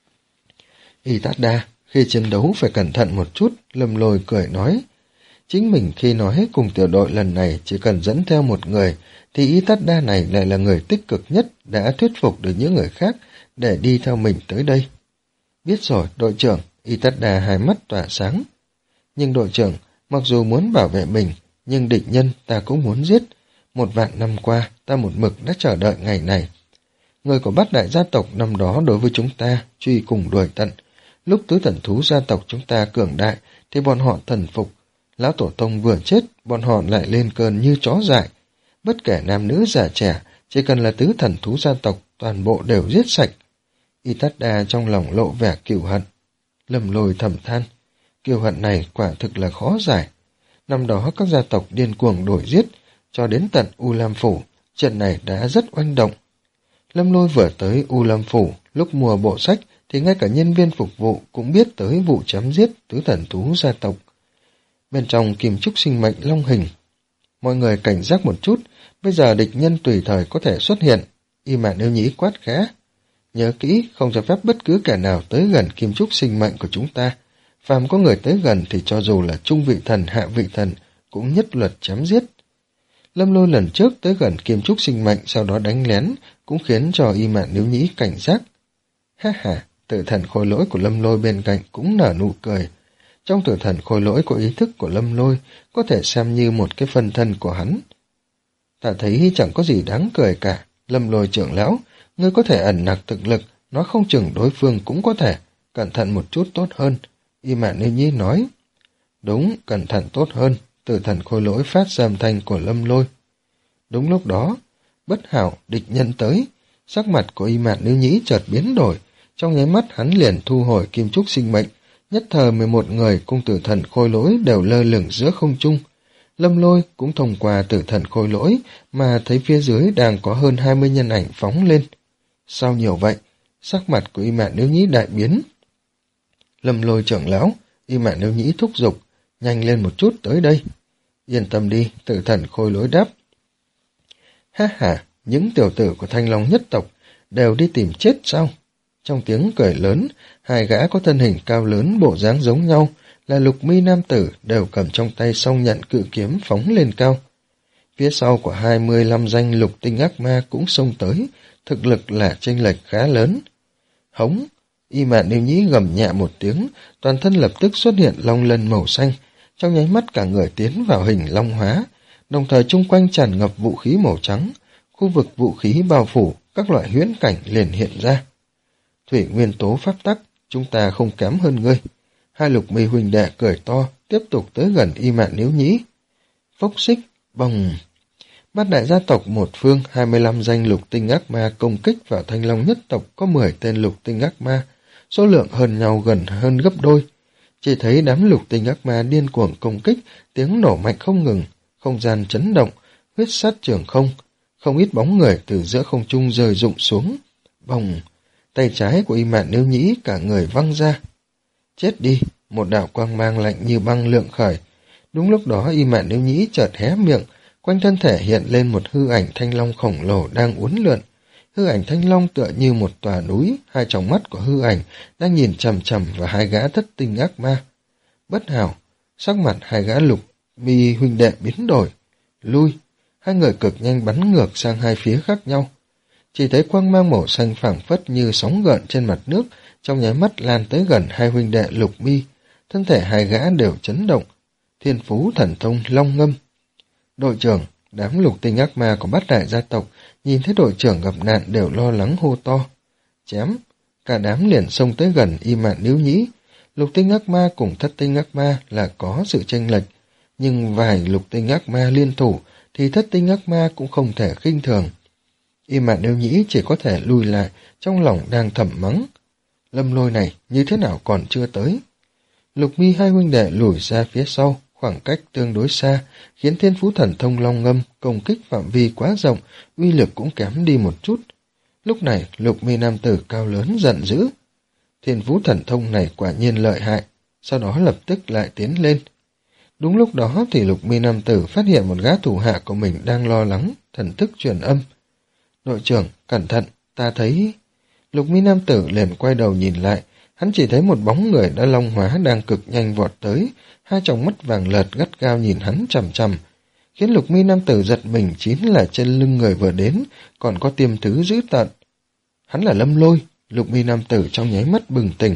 [SPEAKER 1] Y Tát Đa, khi chiến đấu phải cẩn thận một chút, Lâm Lôi cười nói. Chính mình khi nói cùng tiểu đội lần này chỉ cần dẫn theo một người, thì Y Tát Đa này lại là người tích cực nhất, đã thuyết phục được những người khác để đi theo mình tới đây. Biết rồi, đội trưởng, Y Tát Đa hai mắt tỏa sáng. Nhưng đội trưởng, mặc dù muốn bảo vệ mình, nhưng địch nhân ta cũng muốn giết. Một vạn năm qua, ta một mực đã chờ đợi ngày này. Người của bát đại gia tộc năm đó đối với chúng ta truy cùng đuổi tận. Lúc tứ thần thú gia tộc chúng ta cường đại, thì bọn họ thần phục. Lão tổ tông vừa chết, bọn họ lại lên cơn như chó dại. Bất kể nam nữ già trẻ, chỉ cần là tứ thần thú gia tộc, toàn bộ đều giết sạch. Y Tát Đa trong lòng lộ vẻ cừu hận. Lâm Lôi thầm than, kiêu hận này quả thực là khó giải. Năm đó các gia tộc điên cuồng đuổi giết, cho đến tận U Lam Phủ, trận này đã rất oanh động. Lâm Lôi vừa tới U Lam Phủ, lúc mua bộ sách thì ngay cả nhân viên phục vụ cũng biết tới vụ chém giết tứ thần thú gia tộc. Bên trong kim trúc sinh mệnh long hình. Mọi người cảnh giác một chút, bây giờ địch nhân tùy thời có thể xuất hiện. Y Mạn Nếu Nhĩ quát khẽ. Nhớ kỹ, không cho phép bất cứ kẻ nào tới gần kim trúc sinh mệnh của chúng ta. Phàm có người tới gần thì cho dù là trung vị thần, hạ vị thần, cũng nhất luật chém giết. Lâm Lôi lần trước tới gần kim trúc sinh mệnh, sau đó đánh lén, cũng khiến cho Y Mạn Nếu Nhĩ cảnh giác. Ha ha, tử thần khôi lỗi của Lâm Lôi bên cạnh cũng nở nụ cười. Trong tử thần khôi lỗi có ý thức của Lâm Lôi, có thể xem như một cái phân thân của hắn. Ta thấy chẳng có gì đáng cười cả. Lâm Lôi trưởng lão, ngươi có thể ẩn nặc thực lực, nói không chừng đối phương cũng có thể. Cẩn thận một chút tốt hơn. Y Mạn Nếu Nhĩ nói. Đúng, cẩn thận tốt hơn. Tử thần khôi lỗi phát ra âm thanh của Lâm Lôi. Đúng lúc đó, bất hảo, địch nhân tới. Sắc mặt của Y Mạn Nếu Nhĩ chợt biến đổi. Trong nháy mắt hắn liền thu hồi kim trúc sinh mệnh. Nhất thời mười một người cùng tử thần khôi lỗi đều lơ lửng giữa không trung. Lâm Lôi cũng thông qua tử thần khôi lỗi mà thấy phía dưới đang có hơn hai mươi nhân ảnh phóng lên. Sao nhiều vậy? Sắc mặt của Y Mạn Nếu Nhĩ đại biến. Lâm Lôi trưởng lão, Y Mạn Nếu Nhĩ thúc giục, nhanh lên một chút tới đây. Yên tâm đi, tử thần khôi lỗi đáp. Ha ha, những tiểu tử của Thanh Long nhất tộc đều đi tìm chết sao? Trong tiếng cười lớn, hai gã có thân hình cao lớn bộ dáng giống nhau là Lục Mi nam tử đều cầm trong tay song nhận cự kiếm phóng lên cao. Phía sau của hai mươi lăm danh lục tinh ác ma cũng xông tới, thực lực là chênh lệch khá lớn. Hống, Y Mạn Nếu Nhĩ gầm nhẹ một tiếng, toàn thân lập tức xuất hiện long lân màu xanh, trong nháy mắt cả người tiến vào hình long hóa, đồng thời chung quanh tràn ngập vũ khí màu trắng, khu vực vũ khí bao phủ, các loại huyễn cảnh liền hiện ra. thủy nguyên tố pháp tắc, chúng ta không kém hơn ngươi. Hai lục mi huynh đệ cười to, tiếp tục tới gần Y Mạn Níu Nhĩ. Phốc xích, bồng. Bát đại gia tộc một phương, hai mươi lăm danh lục tinh ác ma công kích vào Thanh Long nhất tộc có mười tên lục tinh ác ma, số lượng hơn nhau gần hơn gấp đôi. Chỉ thấy đám lục tinh ác ma điên cuồng công kích, tiếng nổ mạnh không ngừng, không gian chấn động, huyết sát trường không, không ít bóng người từ giữa không trung rơi rụng xuống. Bồng, tay trái của Y Mạn Níu Nhĩ cả người văng ra. Chết đi, một đạo quang mang lạnh như băng lượng khởi. Đúng lúc đó Y Mạn Níu Nhĩ chợt hé miệng, quanh thân thể hiện lên một hư ảnh thanh long khổng lồ đang uốn lượn. Hư ảnh thanh long tựa như một tòa núi, hai tròng mắt của hư ảnh đang nhìn chằm chằm vào hai gã thất tinh ác ma. Bất hảo, sắc mặt hai gã lục mi huynh đệ biến đổi. Lui, hai người cực nhanh bắn ngược sang hai phía khác nhau. Chỉ thấy quang mang màu xanh phảng phất như sóng gợn trên mặt nước, trong nháy mắt lan tới gần hai huynh đệ lục mi. Thân thể hai gã đều chấn động. Thiên phú thần thông long ngâm. Đội trưởng, đám lục tinh ác ma của bát đại gia tộc nhìn thấy đội trưởng gặp nạn đều lo lắng hô to. Chém, cả đám liền xông tới gần Y Mạn Níu Nhĩ. Lục tinh ác ma cùng thất tinh ác ma là có sự chênh lệch, nhưng vài lục tinh ác ma liên thủ thì thất tinh ác ma cũng không thể khinh thường. Y Mạn Níu Nhĩ chỉ có thể lùi lại, trong lòng đang thầm mắng. Lâm Lôi này như thế nào còn chưa tới? Lục mi hai huynh đệ lùi ra phía sau, khoảng cách tương đối xa, khiến thiên phú thần thông long ngâm công kích phạm vi quá rộng, uy lực cũng kém đi một chút. Lúc này, lục mi nam tử cao lớn giận dữ. Thiên phú thần thông này quả nhiên lợi hại, sau đó lập tức lại tiến lên. Đúng lúc đó thì lục mi nam tử phát hiện một gã thủ hạ của mình đang lo lắng, thần thức truyền âm. Đội trưởng, cẩn thận, ta thấy... Lục mi nam tử liền quay đầu nhìn lại, hắn chỉ thấy một bóng người đã long hóa đang cực nhanh vọt tới, hai tròng mắt vàng lợt gắt gao nhìn hắn chằm chằm, khiến lục mi nam tử giật mình chính là trên lưng người vừa đến, còn có tiêm thứ dữ tợn. Hắn là Lâm Lôi, lục mi nam tử trong nháy mắt bừng tỉnh.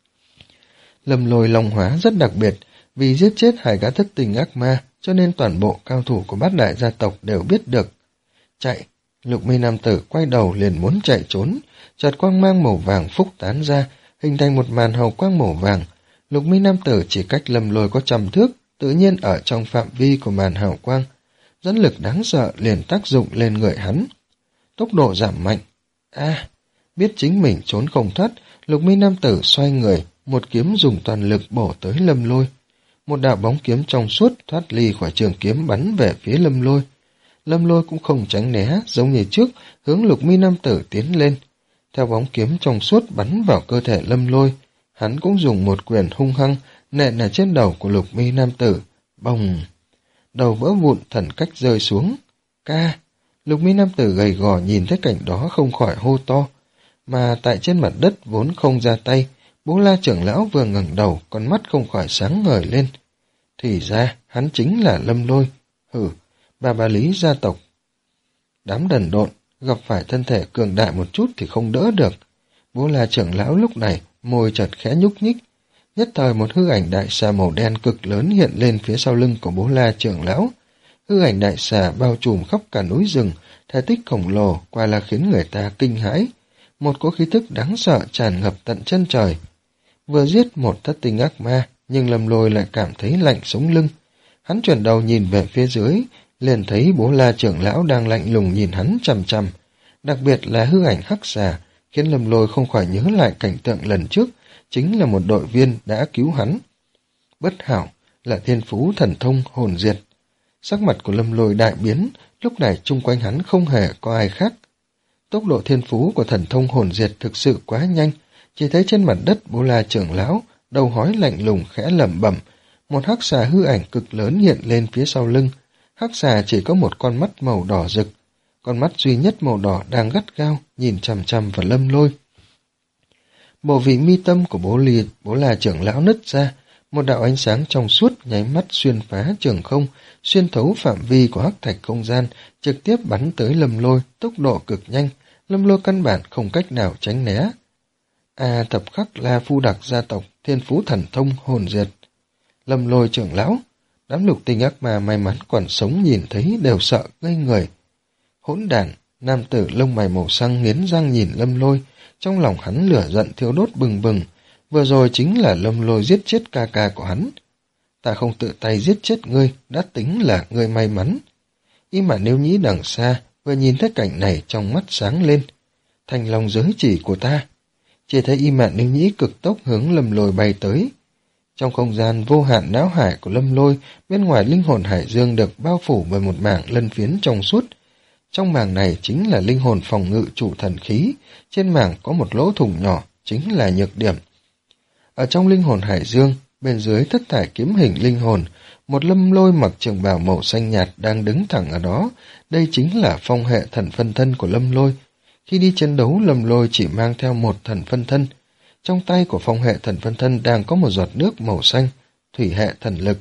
[SPEAKER 1] Lâm Lôi long hóa rất đặc biệt, vì giết chết hai gã thất tình ác ma, cho nên toàn bộ cao thủ của bát đại gia tộc đều biết được. Chạy, lục mi nam tử quay đầu liền muốn chạy trốn, chợt quang mang màu vàng phúc tán ra, hình thành một màn hào quang màu vàng. Lục mi nam tử chỉ cách Lâm Lôi có trăm thước, tự nhiên ở trong phạm vi của màn hào quang. Dẫn lực đáng sợ liền tác dụng lên người hắn. Tốc độ giảm mạnh. A, biết chính mình trốn không thoát, lục mi nam tử xoay người, một kiếm dùng toàn lực bổ tới Lâm Lôi. Một đạo bóng kiếm trong suốt thoát ly khỏi trường kiếm bắn về phía Lâm Lôi. Lâm Lôi cũng không tránh né, giống như trước, hướng lục mi nam tử tiến lên. Theo bóng kiếm trong suốt bắn vào cơ thể Lâm Lôi, hắn cũng dùng một quyền hung hăng nện ở trên đầu của lục mi nam tử. Bồng! Đầu vỡ vụn, thần cách rơi xuống. Ca! Lục mi nam tử gầy gò nhìn thấy cảnh đó không khỏi hô to. Mà tại trên mặt đất vốn không ra tay, Bố La trưởng lão vừa ngẩng đầu, con mắt không khỏi sáng ngời lên. Thì ra, hắn chính là Lâm Lôi. Hừ, bà bà Lý gia tộc. Đám đần độn, gặp phải thân thể cường đại một chút thì không đỡ được. Bố La trưởng lão lúc này, môi chợt khẽ nhúc nhích. Nhất thời một hư ảnh đại xà màu đen cực lớn hiện lên phía sau lưng của Bố La trưởng lão. Hư ảnh đại xà bao trùm khắp cả núi rừng, thể tích khổng lồ, quả là khiến người ta kinh hãi. Một cỗ khí thức đáng sợ tràn ngập tận chân trời. Vừa giết một thất tinh ác ma, nhưng Lâm Lôi lại cảm thấy lạnh sống lưng. Hắn chuyển đầu nhìn về phía dưới, liền thấy Bố La trưởng lão đang lạnh lùng nhìn hắn chằm chằm. Đặc biệt là hư ảnh hắc xà, khiến Lâm Lôi không khỏi nhớ lại cảnh tượng lần trước, chính là một đội viên đã cứu hắn. Bất hảo, là thiên phú thần thông hồn diệt. Sắc mặt của Lâm Lôi đại biến, lúc này chung quanh hắn không hề có ai khác. Tốc độ thiên phú của thần thông hồn diệt thực sự quá nhanh, chỉ thấy trên mặt đất Bố La trưởng lão, đầu hói lạnh lùng khẽ lẩm bẩm, một hắc xà hư ảnh cực lớn hiện lên phía sau lưng. Hắc xà chỉ có một con mắt màu đỏ rực, con mắt duy nhất màu đỏ đang gắt gao nhìn chằm chằm vào Lâm Lôi. Bộ vị mi tâm của Bố Lì, Bố La trưởng lão nứt ra, một đạo ánh sáng trong suốt nháy mắt xuyên phá trường không, xuyên thấu phạm vi của hắc thạch không gian, trực tiếp bắn tới Lâm Lôi, tốc độ cực nhanh, Lâm Lôi căn bản không cách nào tránh né. A thập khắc La Phu Đặc gia tộc, thiên phú thần thông hồn diệt. Lâm Lôi trưởng lão, đám lục tinh ác ma may mắn còn sống nhìn thấy đều sợ ngây người. Hỗn đản, Nam tử lông mày màu xanh nghiến răng nhìn Lâm Lôi, trong lòng hắn lửa giận thiêu đốt bừng bừng. Vừa rồi chính là Lâm Lôi giết chết ca ca của hắn. Ta không tự tay giết chết ngươi, đã tính là ngươi may mắn. Y Mạn Nếu Nhĩ đằng xa, vừa nhìn thấy cảnh này trong mắt sáng lên. Thành lòng giới chỉ của ta. Chỉ thấy Y Mạn Nếu Nhĩ cực tốc hướng Lâm Lôi bay tới. Trong không gian vô hạn não hải của Lâm Lôi, bên ngoài linh hồn hải dương được bao phủ bởi một mảng lân phiến trong suốt. Trong mảng này chính là linh hồn phòng ngự chủ thần khí, trên mảng có một lỗ thủng nhỏ, chính là nhược điểm. Ở trong linh hồn hải dương, bên dưới thất thải kiếm hình linh hồn, một Lâm Lôi mặc trường bào màu xanh nhạt đang đứng thẳng ở đó. Đây chính là phong hệ thần phân thân của Lâm Lôi. Khi đi chiến đấu, Lâm Lôi chỉ mang theo một thần phân thân. Trong tay của phong hệ thần phân thân đang có một giọt nước màu xanh, thủy hệ thần lực.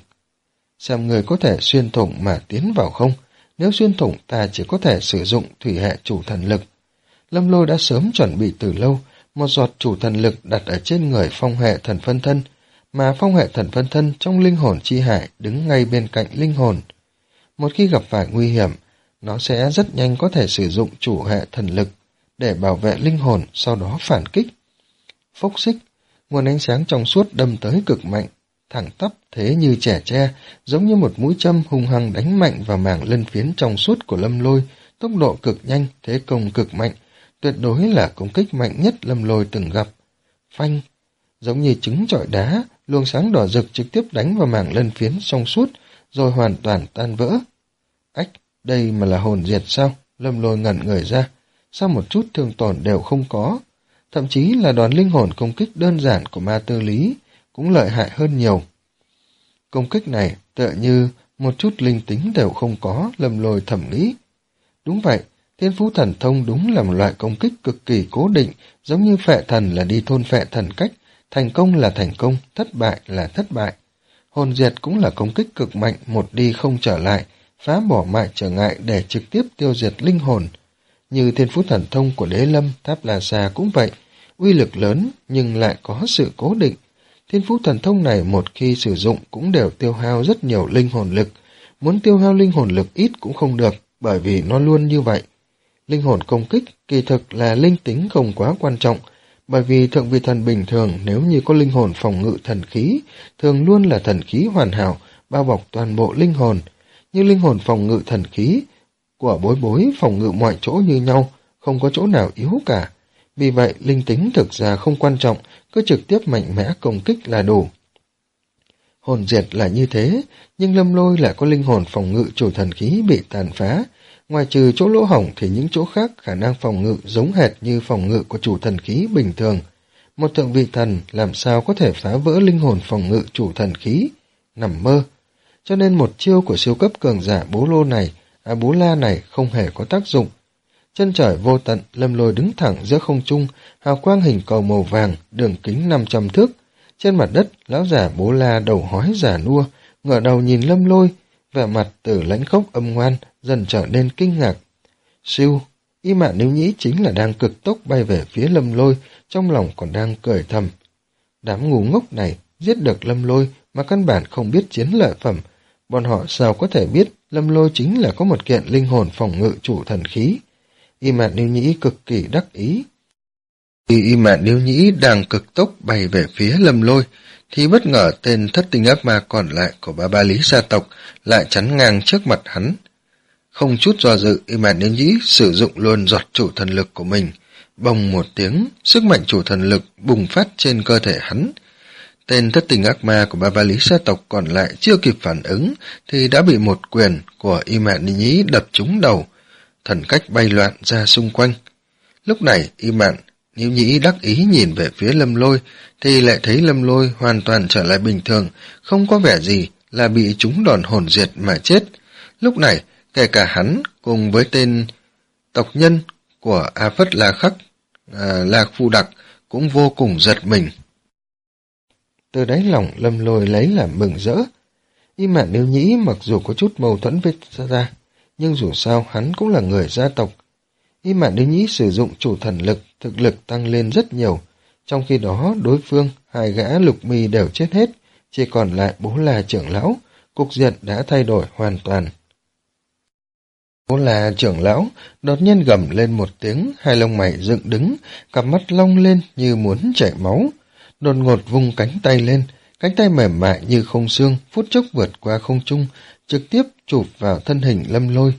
[SPEAKER 1] Xem người có thể xuyên thủng mà tiến vào không? Nếu xuyên thủng ta chỉ có thể sử dụng thủy hệ chủ thần lực. Lâm Lôi đã sớm chuẩn bị từ lâu, một giọt chủ thần lực đặt ở trên người phong hệ thần phân thân, mà phong hệ thần phân thân trong linh hồn chi hải đứng ngay bên cạnh linh hồn. Một khi gặp phải nguy hiểm, nó sẽ rất nhanh có thể sử dụng chủ hệ thần lực để bảo vệ linh hồn, sau đó phản kích. Phốc xích, nguồn ánh sáng trong suốt đâm tới cực mạnh, thẳng tắp thế như chẻ tre, giống như một mũi châm hung hăng đánh mạnh vào mảng lân phiến trong suốt của Lâm Lôi, tốc độ cực nhanh, thế công cực mạnh, tuyệt đối là công kích mạnh nhất Lâm Lôi từng gặp. Phanh, giống như trứng trọi đá, luồng sáng đỏ rực trực tiếp đánh vào mảng lân phiến trong suốt, rồi hoàn toàn tan vỡ. Ách, đây mà là hồn diệt sao? Lâm Lôi ngẩn người ra, sao một chút thương tổn đều không có? Thậm chí là đòn linh hồn công kích đơn giản của ma tư lý cũng lợi hại hơn nhiều. Công kích này tựa như một chút linh tính đều không có, Lâm Lôi thầm nghĩ. Đúng vậy, thiên phú thần thông đúng là một loại công kích cực kỳ cố định, giống như phệ thần là đi thôn phệ thần cách, thành công là thành công, thất bại là thất bại. Hồn diệt cũng là công kích cực mạnh, một đi không trở lại, phá bỏ mọi trở ngại để trực tiếp tiêu diệt linh hồn. Như thiên phú thần thông của Đế Lâm, Tháp La Sa cũng vậy, uy lực lớn nhưng lại có sự cố định. Thiên phú thần thông này một khi sử dụng cũng đều tiêu hao rất nhiều linh hồn lực, muốn tiêu hao linh hồn lực ít cũng không được, bởi vì nó luôn như vậy. Linh hồn công kích kỳ thực là linh tính không quá quan trọng, bởi vì thượng vị thần bình thường nếu như có linh hồn phòng ngự thần khí, thường luôn là thần khí hoàn hảo, bao bọc toàn bộ linh hồn. Như linh hồn phòng ngự thần khí của Bối Bối phòng ngự mọi chỗ như nhau, không có chỗ nào yếu cả. Vì vậy, linh tính thực ra không quan trọng, cứ trực tiếp mạnh mẽ công kích là đủ. Hồn diệt là như thế, nhưng Lâm Lôi lại có linh hồn phòng ngự chủ thần khí bị tàn phá. Ngoài trừ chỗ lỗ hổng thì những chỗ khác khả năng phòng ngự giống hệt như phòng ngự của chủ thần khí bình thường. Một thượng vị thần làm sao có thể phá vỡ linh hồn phòng ngự chủ thần khí? Nằm mơ. Cho nên một chiêu của siêu cấp cường giả Bố Lô này, à Bố La này không hề có tác dụng. Chân trời vô tận, Lâm Lôi đứng thẳng giữa không trung, hào quang hình cầu màu vàng, đường kính năm trăm thước. Trên mặt đất, lão giả Bố La đầu hói giả nua, ngửa đầu nhìn Lâm Lôi, vẻ mặt từ lãnh khốc âm ngoan dần trở nên kinh ngạc. Siêu, Y Mạn Nếu Nhĩ chính là đang cực tốc bay về phía Lâm Lôi, trong lòng còn đang cười thầm. Đám ngu ngốc này giết được Lâm Lôi mà căn bản không biết chiến lợi phẩm, bọn họ sao có thể biết Lâm Lôi chính là có một kiện linh hồn phòng ngự chủ thần khí. Y Mạn Nếu Nhĩ cực kỳ đắc ý. Khi Y Mạn Nếu Nhĩ đang cực tốc bay về phía Lâm Lôi, thì bất ngờ tên thất tinh ác ma còn lại của Ba Ba Lý gia tộc lại chắn ngang trước mặt hắn. Không chút do dự, Y Mạn Nếu Nhĩ sử dụng luôn giọt chủ thần lực của mình. Bồng một tiếng, sức mạnh chủ thần lực bùng phát trên cơ thể hắn. Tên thất tinh ác ma của Ba Ba Lý gia tộc còn lại chưa kịp phản ứng thì đã bị một quyền của Y Mạn Nếu Nhĩ đập trúng đầu, thần cách bay loạn ra xung quanh. Lúc này Y Mạn Nếu Nhĩ đắc ý nhìn về phía Lâm Lôi thì lại thấy Lâm Lôi hoàn toàn trở lại bình thường, không có vẻ gì là bị trúng đòn hồn diệt mà chết. Lúc này kể cả hắn cùng với tên tộc nhân của A Phất La Khắc, à, Lạc Phu Đặc cũng vô cùng giật mình. Từ đáy lòng Lâm Lôi lấy làm mừng rỡ. Y Mạn Nếu Nhĩ mặc dù có chút mâu thuẫn với gia gia, nhưng dù sao hắn cũng là người gia tộc. Y Mạn Nếu Nhĩ sử dụng chủ thần lực, thực lực tăng lên rất nhiều, trong khi đó đối phương, hai gã Lục Mi đều chết hết, chỉ còn lại Bố La trưởng lão, cục diện đã thay đổi hoàn toàn. Bố là trưởng lão, đột nhiên gầm lên một tiếng, hai lông mày dựng đứng, cặp mắt long lên như muốn chảy máu. Đột ngột vung cánh tay lên, cánh tay mềm mại như không xương, phút chốc vượt qua không trung, trực tiếp chụp vào thân hình Lâm Lôi.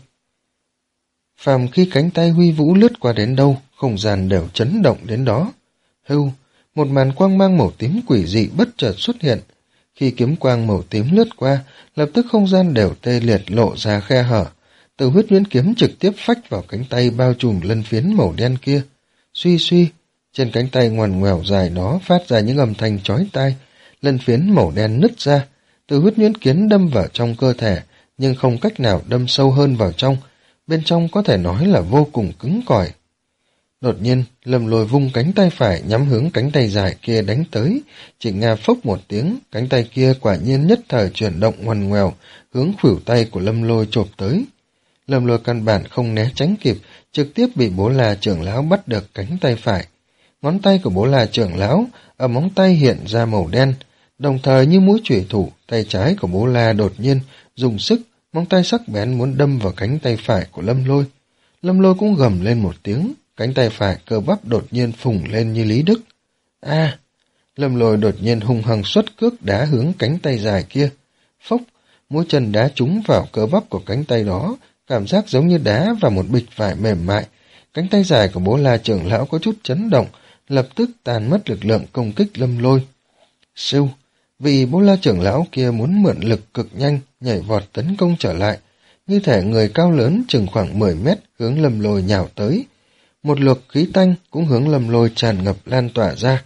[SPEAKER 1] Phàm khi cánh tay huy vũ lướt qua đến đâu, không gian đều chấn động đến đó. Hưu, một màn quang mang màu tím quỷ dị bất chợt xuất hiện. Khi kiếm quang màu tím lướt qua, lập tức không gian đều tê liệt lộ ra khe hở. Từ huyết nhuyễn kiếm trực tiếp phách vào cánh tay bao trùm lân phiến màu đen kia. Suy suy, trên cánh tay ngoằn ngoèo dài đó phát ra những âm thanh chói tai, lân phiến màu đen nứt ra. Từ huyết nhuyễn kiếm đâm vào trong cơ thể, nhưng không cách nào đâm sâu hơn vào trong. Bên trong có thể nói là vô cùng cứng cỏi. Đột nhiên, Lâm Lôi vung cánh tay phải nhắm hướng cánh tay dài kia đánh tới, chỉ nghe phốc một tiếng, cánh tay kia quả nhiên nhất thời chuyển động ngoằn ngoèo, hướng khuỷu tay của Lâm Lôi chộp tới. Lâm Lôi căn bản không né tránh kịp, trực tiếp bị Bố La trưởng lão bắt được cánh tay phải. Ngón tay của Bố La trưởng lão ở móng tay hiện ra màu đen, đồng thời như mũi chủy thủ, tay trái của Bố La đột nhiên dùng sức, móng tay sắc bén muốn đâm vào cánh tay phải của Lâm Lôi. Lâm Lôi cũng gầm lên một tiếng, cánh tay phải cơ bắp đột nhiên phùng lên như Lý Đức. A! Lâm Lôi đột nhiên hung hăng xuất cước đá hướng cánh tay dài kia. Phốc! Mũi chân đá trúng vào cơ bắp của cánh tay đó, cảm giác giống như đá vào một bịch vải mềm mại. Cánh tay dài của Bố La trưởng lão có chút chấn động, lập tức tàn mất lực lượng công kích Lâm Lôi. Siêu! Vì Bố La trưởng lão kia muốn mượn lực cực nhanh, nhảy vọt tấn công trở lại, như thể người cao lớn chừng khoảng mười mét hướng Lâm Lôi nhào tới. Một luồng khí tanh cũng hướng Lâm Lôi tràn ngập lan tỏa ra.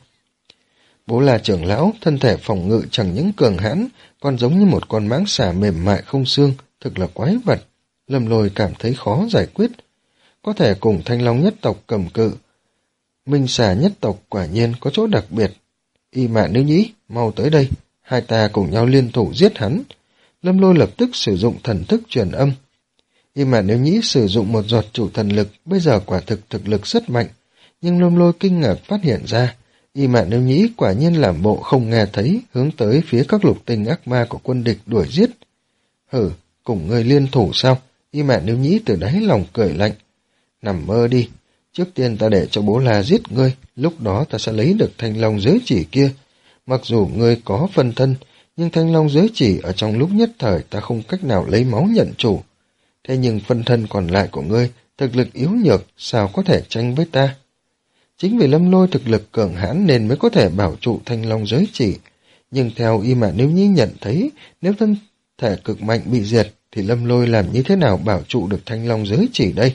[SPEAKER 1] Bố La trưởng lão, thân thể phòng ngự chẳng những cường hãn, còn giống như một con mãng xà mềm mại không xương, thực là quái vật. Lâm Lôi cảm thấy khó giải quyết. Có thể cùng Thanh Long nhất tộc cầm cự. Minh xà nhất tộc quả nhiên có chỗ đặc biệt. Y Mạn Nữ Nhĩ, mau tới đây, hai ta cùng nhau liên thủ giết hắn. Lâm Lôi lập tức sử dụng thần thức truyền âm. Y Mạn Nữ Nhĩ sử dụng một giọt chủ thần lực, bây giờ quả thực thực lực rất mạnh. Nhưng Lâm Lôi kinh ngạc phát hiện ra, Y Mạn Nữ Nhĩ quả nhiên làm bộ không nghe thấy, hướng tới phía các lục tinh ác ma của quân địch đuổi giết. Hử, cùng ngươi liên thủ sao? Y Mạn Nữ Nhĩ từ đáy lòng cười lạnh. Nằm mơ đi, trước tiên ta để cho Bố La giết ngươi, lúc đó ta sẽ lấy được Thanh Long giới chỉ kia. Mặc dù ngươi có phân thân, nhưng Thanh Long giới chỉ ở trong lúc nhất thời ta không cách nào lấy máu nhận chủ. Thế nhưng phân thân còn lại của ngươi, thực lực yếu nhược, sao có thể tranh với ta? Chính vì Lâm Lôi thực lực cường hãn nên mới có thể bảo trụ Thanh Long giới chỉ. Nhưng theo Y Mạn Nữ Nhĩ nhận thấy, nếu thân thể cực mạnh bị diệt, thì Lâm Lôi làm như thế nào bảo trụ được Thanh Long giới chỉ đây?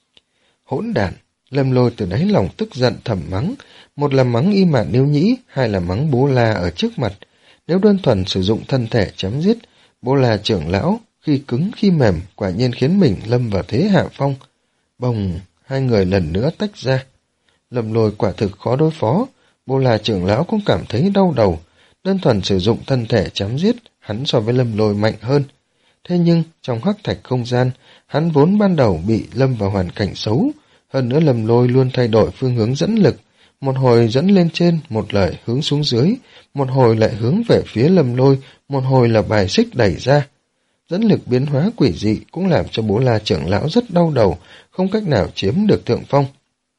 [SPEAKER 1] Hỗn đản! Lâm Lôi từ đáy lòng tức giận thầm mắng, một là mắng Y Mạn Nữ Nhĩ, hai là mắng Bố La ở trước mặt. Nếu đơn thuần sử dụng thân thể chém giết, Bố La trưởng lão, khi cứng khi mềm, quả nhiên khiến mình lâm vào thế hạ phong. Bồng, hai người lần nữa tách ra. Lâm Lôi quả thực khó đối phó, Bố La trưởng lão cũng cảm thấy đau đầu. Đơn thuần sử dụng thân thể chém giết, hắn so với Lâm Lôi mạnh hơn. Thế nhưng, trong hắc thạch không gian, hắn vốn ban đầu bị lâm vào hoàn cảnh xấu. Hơn nữa Lâm Lôi luôn thay đổi phương hướng dẫn lực, một hồi dẫn lên trên, một lời hướng xuống dưới, một hồi lại hướng về phía Lâm Lôi, một hồi là bài xích đẩy ra. Dẫn lực biến hóa quỷ dị cũng làm cho Bố La trưởng lão rất đau đầu, không cách nào chiếm được thượng phong.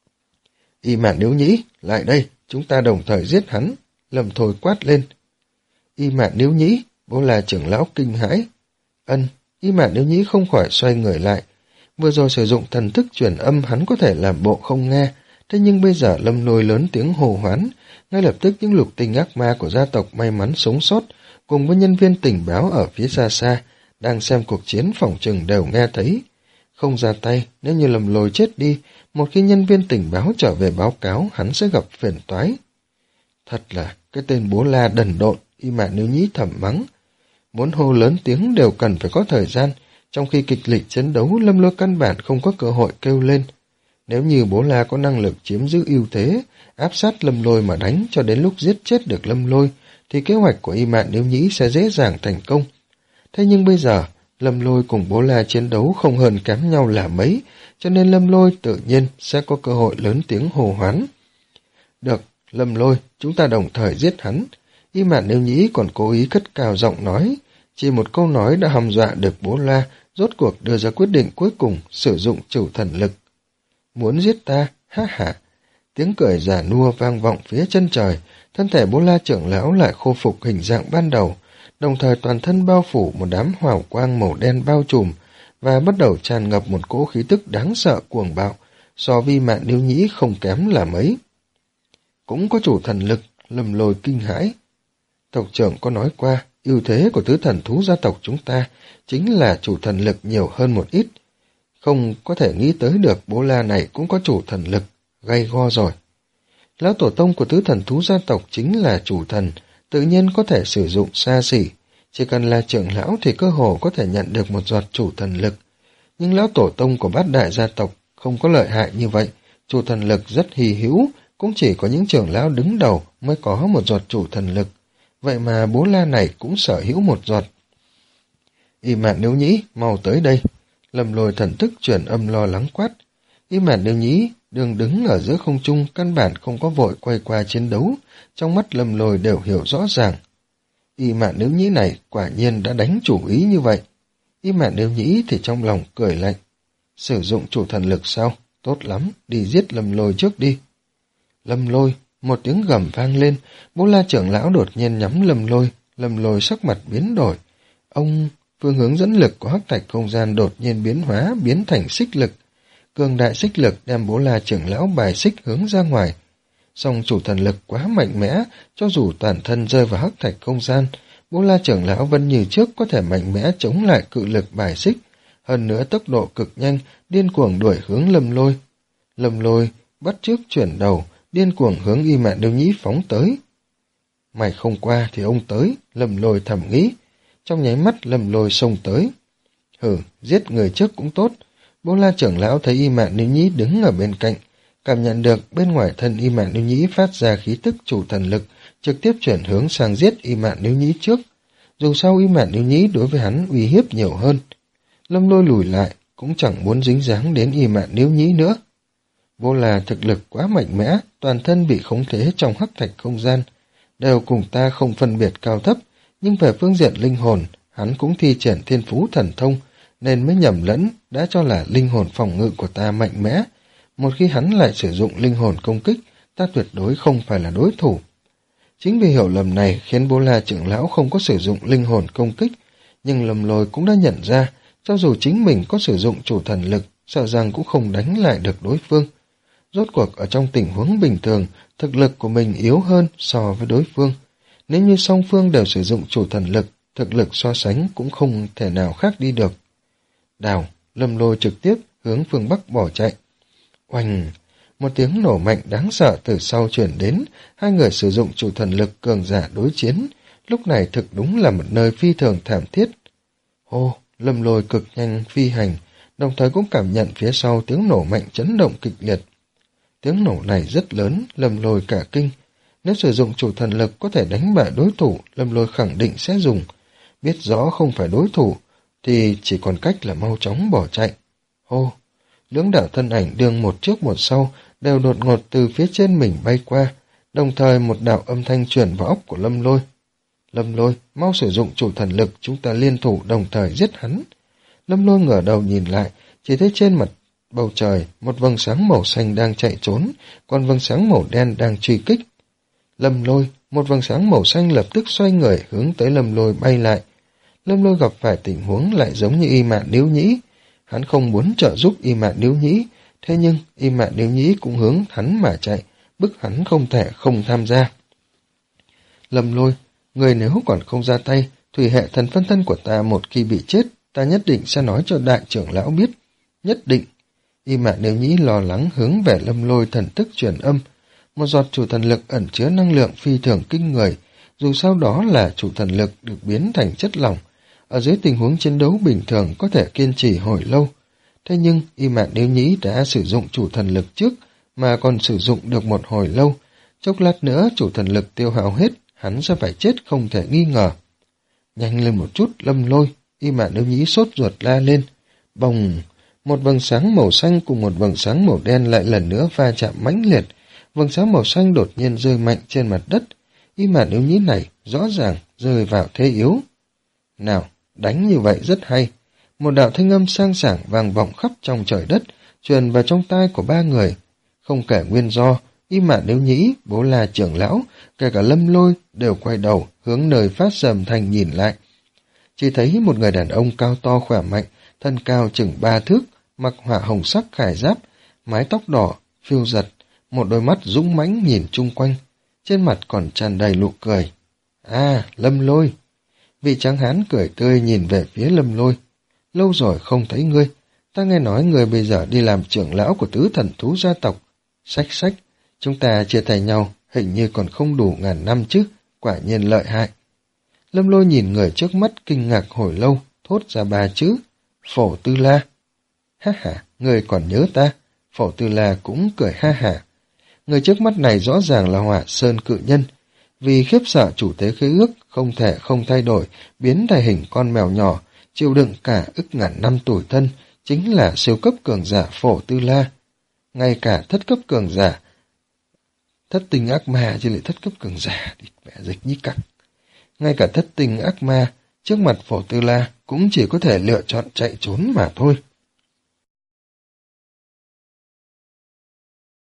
[SPEAKER 1] Y Mạn Nữ Nhĩ, lại đây, chúng ta đồng thời giết hắn. Lâm Thôi quát lên. Y Mạn Nữ Nhĩ, Bố La trưởng lão kinh hãi. Ân, Y Mạn Nữ Nhĩ không khỏi xoay người lại. Vừa rồi sử dụng thần thức truyền âm hắn có thể làm bộ không nghe, thế nhưng bây giờ Lâm Lôi lớn tiếng hô hoán, ngay lập tức những lục tinh ác ma của gia tộc may mắn sống sót, cùng với nhân viên tình báo ở phía xa xa, đang xem cuộc chiến phòng trừng đều nghe thấy. Không ra tay, nếu như Lâm Lôi chết đi, một khi nhân viên tình báo trở về báo cáo, hắn sẽ gặp phiền toái. Thật là cái tên Bố La đần độn, Y Mạn Nữ Nhĩ thầm mắng. Muốn hô lớn tiếng đều cần phải có thời gian, trong khi kịch liệt chiến đấu Lâm Lôi căn bản không có cơ hội kêu lên. Nếu như Bố La có năng lực chiếm giữ ưu thế, áp sát Lâm Lôi mà đánh cho đến lúc giết chết được Lâm Lôi, thì kế hoạch của Y Mạn Nữ Nhĩ sẽ dễ dàng thành công. Thế nhưng bây giờ, Lâm Lôi cùng Bố La chiến đấu không hơn kém nhau là mấy, cho nên Lâm Lôi tự nhiên sẽ có cơ hội lớn tiếng hô hoán. Được, Lâm Lôi, chúng ta đồng thời giết hắn. Y Mạn Nữ Nhĩ còn cố ý cất cao giọng nói, chỉ một câu nói đã hăm dọa được Bố La, rốt cuộc đưa ra quyết định cuối cùng, sử dụng chủ thần lực. Muốn giết ta, ha ha. Tiếng cười già nua vang vọng phía chân trời, thân thể Bố La trưởng lão lại khôi phục hình dạng ban đầu, đồng thời toàn thân bao phủ một đám hào quang màu đen bao trùm, và bắt đầu tràn ngập một cỗ khí tức đáng sợ cuồng bạo, so với Mạn Điêu Nhĩ không kém là mấy. Cũng có chủ thần lực, Lâm Lôi kinh hãi. Tộc trưởng có nói qua, ưu thế của tứ thần thú gia tộc chúng ta chính là chủ thần lực nhiều hơn một ít. Không có thể nghĩ tới được Bố La này cũng có chủ thần lực, gay go rồi. Lão tổ tông của tứ thần thú gia tộc chính là chủ thần, tự nhiên có thể sử dụng xa xỉ. Chỉ cần là trưởng lão thì cơ hồ có thể nhận được một giọt chủ thần lực. Nhưng lão tổ tông của bát đại gia tộc không có lợi hại như vậy, chủ thần lực rất hy hữu, cũng chỉ có những trưởng lão đứng đầu mới có một giọt chủ thần lực. Vậy mà Bố La này cũng sở hữu một giọt. Y Mạn Điêu Nhĩ, mau tới đây. Lâm Lôi thần thức truyền âm lo lắng quát. Y Mạn Điêu Nhĩ đường đứng ở giữa không trung, căn bản không có vội quay qua chiến đấu, trong mắt Lâm Lôi đều hiểu rõ ràng. Y Mạn Điêu Nhĩ này quả nhiên đã đánh chủ ý như vậy. Y Mạn Điêu Nhĩ thì trong lòng cười lạnh. Sử dụng chủ thần lực sao? Tốt lắm, đi giết Lâm Lôi trước đi. Lâm Lôi, một tiếng gầm vang lên, Bố La trưởng lão đột nhiên nhắm Lâm Lôi, Lâm Lôi sắc mặt biến đổi. Ông, phương hướng dẫn lực của hắc thạch không gian đột nhiên biến hóa, biến thành xích lực. Cường đại xích lực đem Bố La trưởng lão bài xích hướng ra ngoài. Song chủ thần lực quá mạnh mẽ, cho dù toàn thân rơi vào hắc thạch không gian, Bố La trưởng lão vẫn như trước có thể mạnh mẽ chống lại cự lực bài xích. Hơn nữa tốc độ cực nhanh, điên cuồng đuổi hướng Lâm Lôi. Lâm Lôi bắt chước chuyển đầu, điên cuồng hướng Y Mạn Điêu Nhĩ phóng tới. Mày không qua thì ông tới, Lâm Lôi thầm nghĩ. Trong nháy mắt Lâm Lôi xông tới. Hừ, giết người trước cũng tốt. Bố La trưởng lão thấy Y Mạn Điêu Nhĩ đứng ở bên cạnh, cảm nhận được bên ngoài thân Y Mạn Điêu Nhĩ phát ra khí tức chủ thần lực, trực tiếp chuyển hướng sang giết Y Mạn Điêu Nhĩ trước. Dù sao Y Mạn Điêu Nhĩ đối với hắn uy hiếp nhiều hơn. Lâm Lôi lùi lại, cũng chẳng muốn dính dáng đến Y Mạn Điêu Nhĩ nữa. Bố La thực lực quá mạnh mẽ, toàn thân bị khống chế trong hắc thạch không gian, đều cùng ta không phân biệt cao thấp, nhưng về phương diện linh hồn, hắn cũng thi triển thiên phú thần thông, nên mới nhầm lẫn, đã cho là linh hồn phòng ngự của ta mạnh mẽ. Một khi hắn lại sử dụng linh hồn công kích, ta tuyệt đối không phải là đối thủ. Chính vì hiểu lầm này khiến Bố La trưởng lão không có sử dụng linh hồn công kích, nhưng Lâm Lôi cũng đã nhận ra, cho dù chính mình có sử dụng chủ thần lực, sợ rằng cũng không đánh lại được đối phương. Rốt cuộc ở trong tình huống bình thường, thực lực của mình yếu hơn so với đối phương. Nếu như song phương đều sử dụng chủ thần lực, thực lực so sánh cũng không thể nào khác đi được. Đào, Lâm Lôi trực tiếp hướng phương Bắc bỏ chạy. Oanh! Một tiếng nổ mạnh đáng sợ từ sau chuyển đến, hai người sử dụng chủ thần lực cường giả đối chiến. Lúc này thực đúng là một nơi phi thường thảm thiết. Hô, Lâm Lôi cực nhanh phi hành, đồng thời cũng cảm nhận phía sau tiếng nổ mạnh chấn động kịch liệt. Tiếng nổ này rất lớn, Lâm Lôi cả kinh. Nếu sử dụng chủ thần lực có thể đánh bại đối thủ, Lâm Lôi khẳng định sẽ dùng. Biết rõ không phải đối thủ, thì chỉ còn cách là mau chóng bỏ chạy. Hô! Lưỡng đạo thân ảnh đương một trước một sau, đều đột ngột từ phía trên mình bay qua, đồng thời một đạo âm thanh truyền vào óc của Lâm Lôi. Lâm Lôi, mau sử dụng chủ thần lực, chúng ta liên thủ đồng thời giết hắn. Lâm Lôi ngửa đầu nhìn lại, chỉ thấy trên mặt bầu trời, một vầng sáng màu xanh đang chạy trốn, còn vầng sáng màu đen đang truy kích. Lâm Lôi, một vầng sáng màu xanh lập tức xoay người hướng tới Lâm Lôi bay lại. Lâm Lôi gặp phải tình huống lại giống như Y Mạn Điêu Nhĩ. Hắn không muốn trợ giúp Y Mạn Điêu Nhĩ, thế nhưng Y Mạn Điêu Nhĩ cũng hướng hắn mà chạy, bức hắn không thể không tham gia. Lâm Lôi, người nếu còn không ra tay, thủy hệ thần phân thân của ta một khi bị chết, ta nhất định sẽ nói cho đại trưởng lão biết. Nhất định. Y Mạn Điêu Nhĩ lo lắng hướng về Lâm Lôi thần thức truyền âm. Một giọt chủ thần lực ẩn chứa năng lượng phi thường kinh người, dù sao đó là chủ thần lực được biến thành chất lỏng. Ở dưới tình huống chiến đấu bình thường có thể kiên trì hồi lâu. Thế nhưng Y Mạn Điêu Nhĩ đã sử dụng chủ thần lực trước, mà còn sử dụng được một hồi lâu. Chốc lát nữa chủ thần lực tiêu hao hết, hắn sẽ phải chết không thể nghi ngờ. Nhanh lên một chút, Lâm Lôi, Y Mạn Điêu Nhĩ sốt ruột la lên. Bồng! Một vầng sáng màu xanh cùng một vầng sáng màu đen lại lần nữa va chạm mãnh liệt. Vầng sáng màu xanh đột nhiên rơi mạnh trên mặt đất. Y Mạn Điêu Nhĩ này rõ ràng rơi vào thế yếu. Nào, đánh như vậy rất hay. Một đạo thanh âm sang sảng vang vọng khắp trong trời đất, truyền vào trong tai của ba người. Không kể nguyên do, Y Mạn Nếu Nhĩ, Bố La trưởng lão, kể cả Lâm Lôi đều quay đầu hướng nơi phát ra âm thanh nhìn lại. Chỉ thấy một người đàn ông cao to khỏe mạnh, thân cao chừng ba thước, mặc hỏa hồng sắc khải giáp, mái tóc đỏ phiêu giật, một đôi mắt dũng mãnh nhìn chung quanh, trên mặt còn tràn đầy nụ cười. À, Lâm Lôi. Vị tráng hán cười tươi nhìn về phía Lâm Lôi. Lâu rồi không thấy ngươi, ta nghe nói ngươi bây giờ đi làm trưởng lão của tứ thần thú gia tộc. Sách sách, chúng ta chia tay nhau, hình như còn không đủ ngàn năm chứ, quả nhiên lợi hại. Lâm Lôi nhìn người trước mắt kinh ngạc hồi lâu, thốt ra ba chữ, Phổ Tư La. Ha ha, người còn nhớ ta. Phổ Tư La cũng cười ha ha. Người trước mắt này rõ ràng là Hỏa Sơn cự nhân, vì khiếp sợ chủ tế khế ước không thể không thay đổi, biến thành hình con mèo nhỏ, chịu đựng cả ức ngàn năm tủi thân, chính là siêu cấp cường giả Phổ Tư La. Ngay cả thất cấp cường giả, thất tinh ác ma chứ lại thất cấp cường giả, thì vẽ dịch nhí cặc. Ngay cả thất tinh ác ma, trước mặt Phổ Tư La cũng chỉ có thể lựa chọn chạy trốn mà thôi.